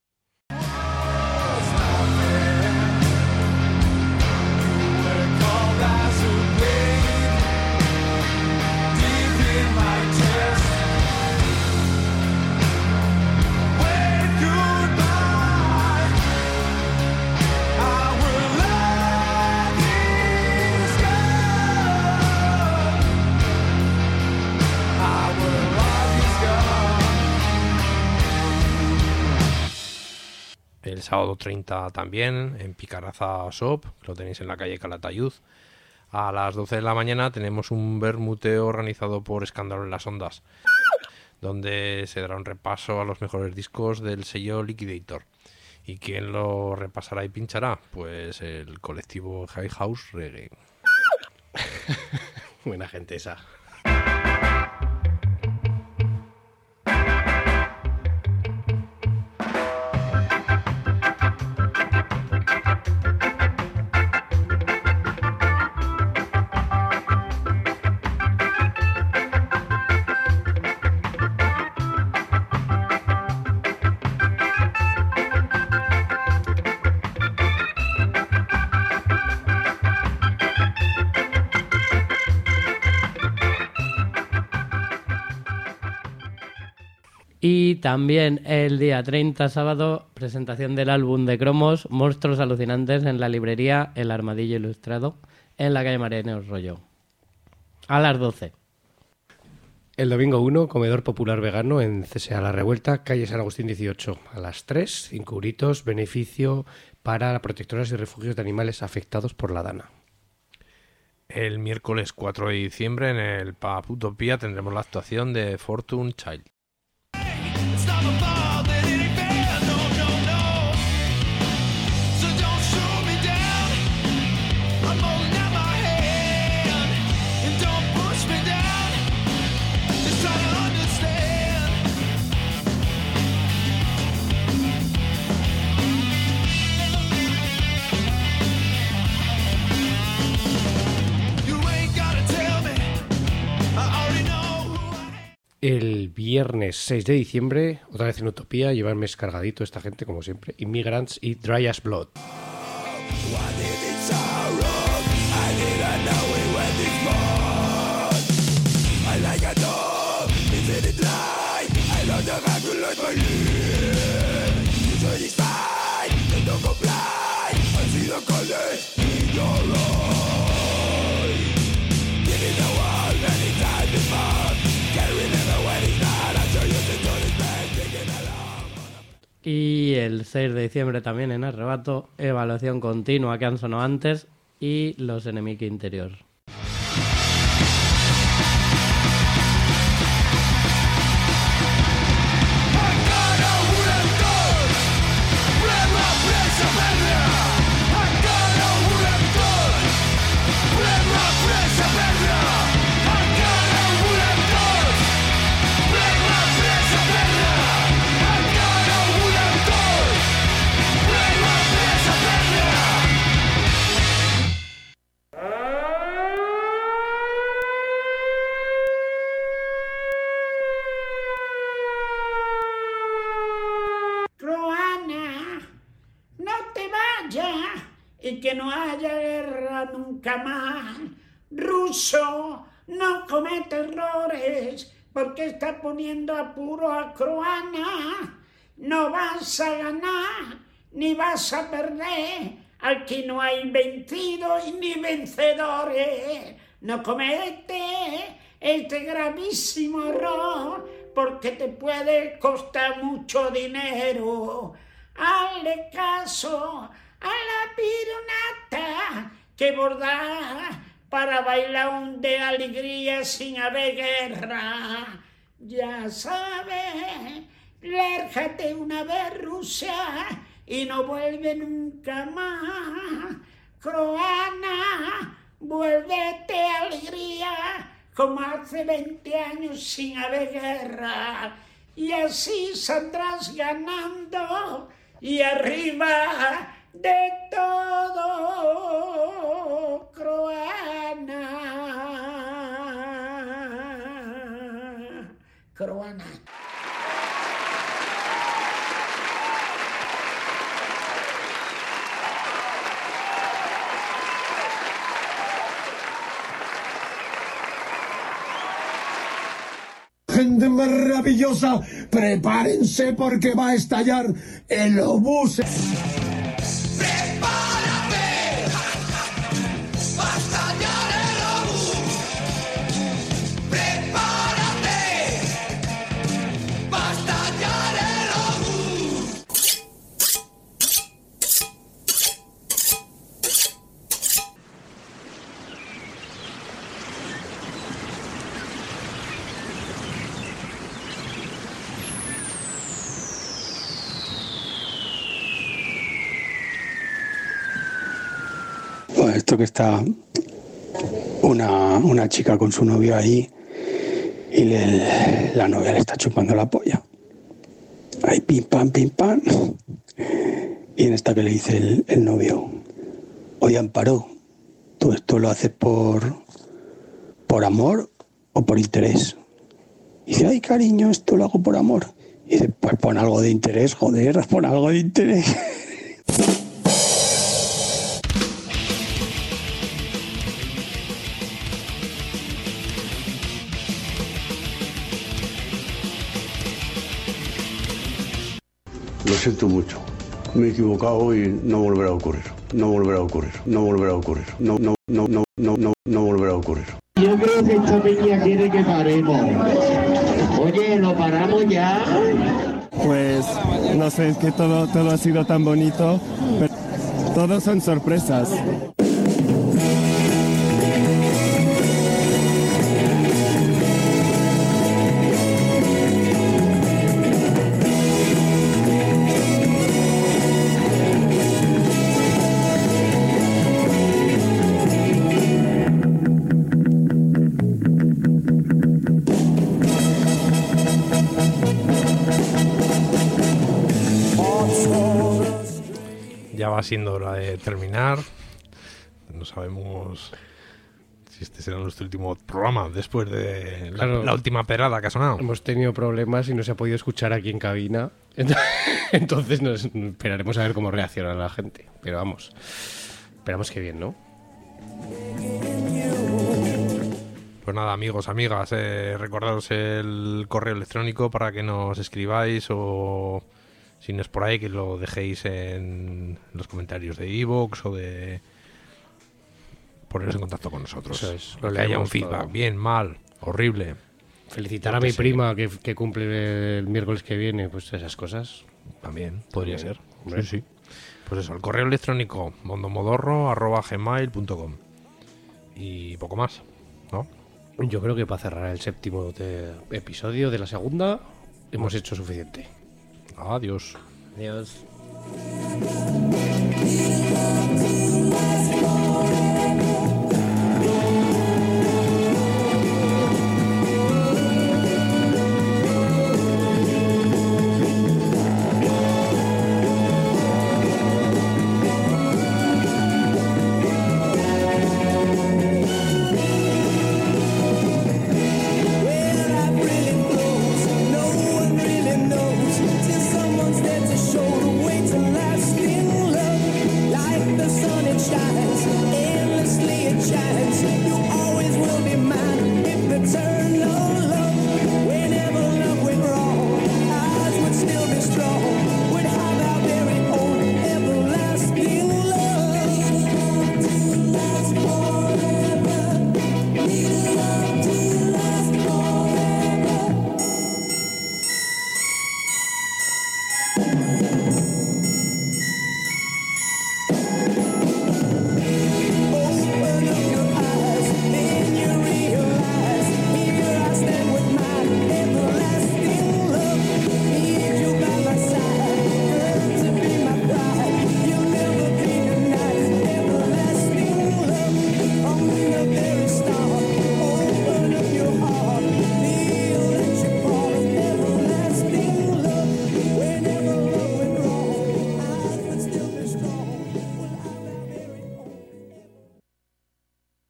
El sábado treinta también en Picaraza Shop, lo tenéis en la calle Calatayud. A las doce de la mañana tenemos un bermuteo organizado por Escándalo en las Ondas, donde se dará un repaso a los mejores discos del sello Liquidator. ¿Y quién lo repasará y pinchará? Pues el colectivo High House Reggae. Buena gente esa. Y también el día treinta, sábado, presentación del álbum de Cromos, Monstruos Alucinantes, en la librería El Armadillo Ilustrado, en la calle Mariano Rollo. A las doce. El domingo uno, comedor popular vegano en C S A La Revuelta, calle San Agustín dieciocho, a las tres, cinco euritos, beneficio para protectoras y refugios de animales afectados por la Dana. El miércoles cuatro de diciembre en el Pub Utopía tendremos la actuación de Fortune Child. El viernes seis de diciembre, otra vez en Utopía, llevarme cargadito esta gente, como siempre, Immigrants y Dry as Blood. Y el seis de diciembre también en Arrebato, evaluación continua que han sonado antes y los enemigos interior. Y que no haya guerra nunca más. Ruso, no comete errores porque está poniendo apuro a Croana. No vas a ganar ni vas a perder. Aquí no hay vencidos ni vencedores. No comete este gravísimo error porque te puede costar mucho dinero. Hazle caso a la pironata que bordar para bailar un de alegría sin haber guerra. Ya sabes, lérjate una vez Rusia y no vuelve nunca más. Croana, vuélvete alegría como hace veinte años sin haber guerra. Y así saldrás ganando y arriba de todo, Croana. Croana. Gente maravillosa, prepárense porque va a estallar el obús. Esto que está una, una chica con su novio ahí y le, la novia le está chupando la polla. Ahí pim pam, pim pam. Y en esta que le dice el, el novio, oye Amparo, ¿tú esto lo haces por, por amor o por interés? Y dice, ay cariño, esto lo hago por amor. Y dice, pues pon algo de interés, joder, pon algo de interés. Lo siento mucho. Me he equivocado y no volverá a ocurrir. No volverá a ocurrir. No volverá a ocurrir. No, no, no, no, no, no, no volverá a ocurrir. Yo creo que esta peña quiere que paremos. Oye, ¿lo paramos ya? Pues no sé, es que todo, todo ha sido tan bonito, pero todos son sorpresas. Ya va siendo hora de terminar. No sabemos si este será nuestro último programa después de la, Claro. la última perrada que ha sonado. Hemos tenido problemas y no se ha podido escuchar aquí en cabina. Entonces nos esperaremos a ver cómo reacciona la gente. Pero vamos, esperamos que bien, ¿no? Pues nada, amigos, amigas, eh, recordaros el correo electrónico para que nos escribáis o si no es por ahí que lo dejéis en los comentarios de iVoox o de poneros en contacto con nosotros. Eso es, Lo lo que haya un leemos feedback, todo. bien, mal, horrible. Felicitar Yo a que mi sé. prima que, que cumple el miércoles que viene, pues esas cosas. También, podría También, ser. hombre. Sí, sí. Pues eso, el correo electrónico mondomodorro arroba gmail punto com. Y poco más, ¿no? Yo creo que para cerrar el séptimo de- episodio de la segunda hemos hecho suficiente. Adiós. Adiós.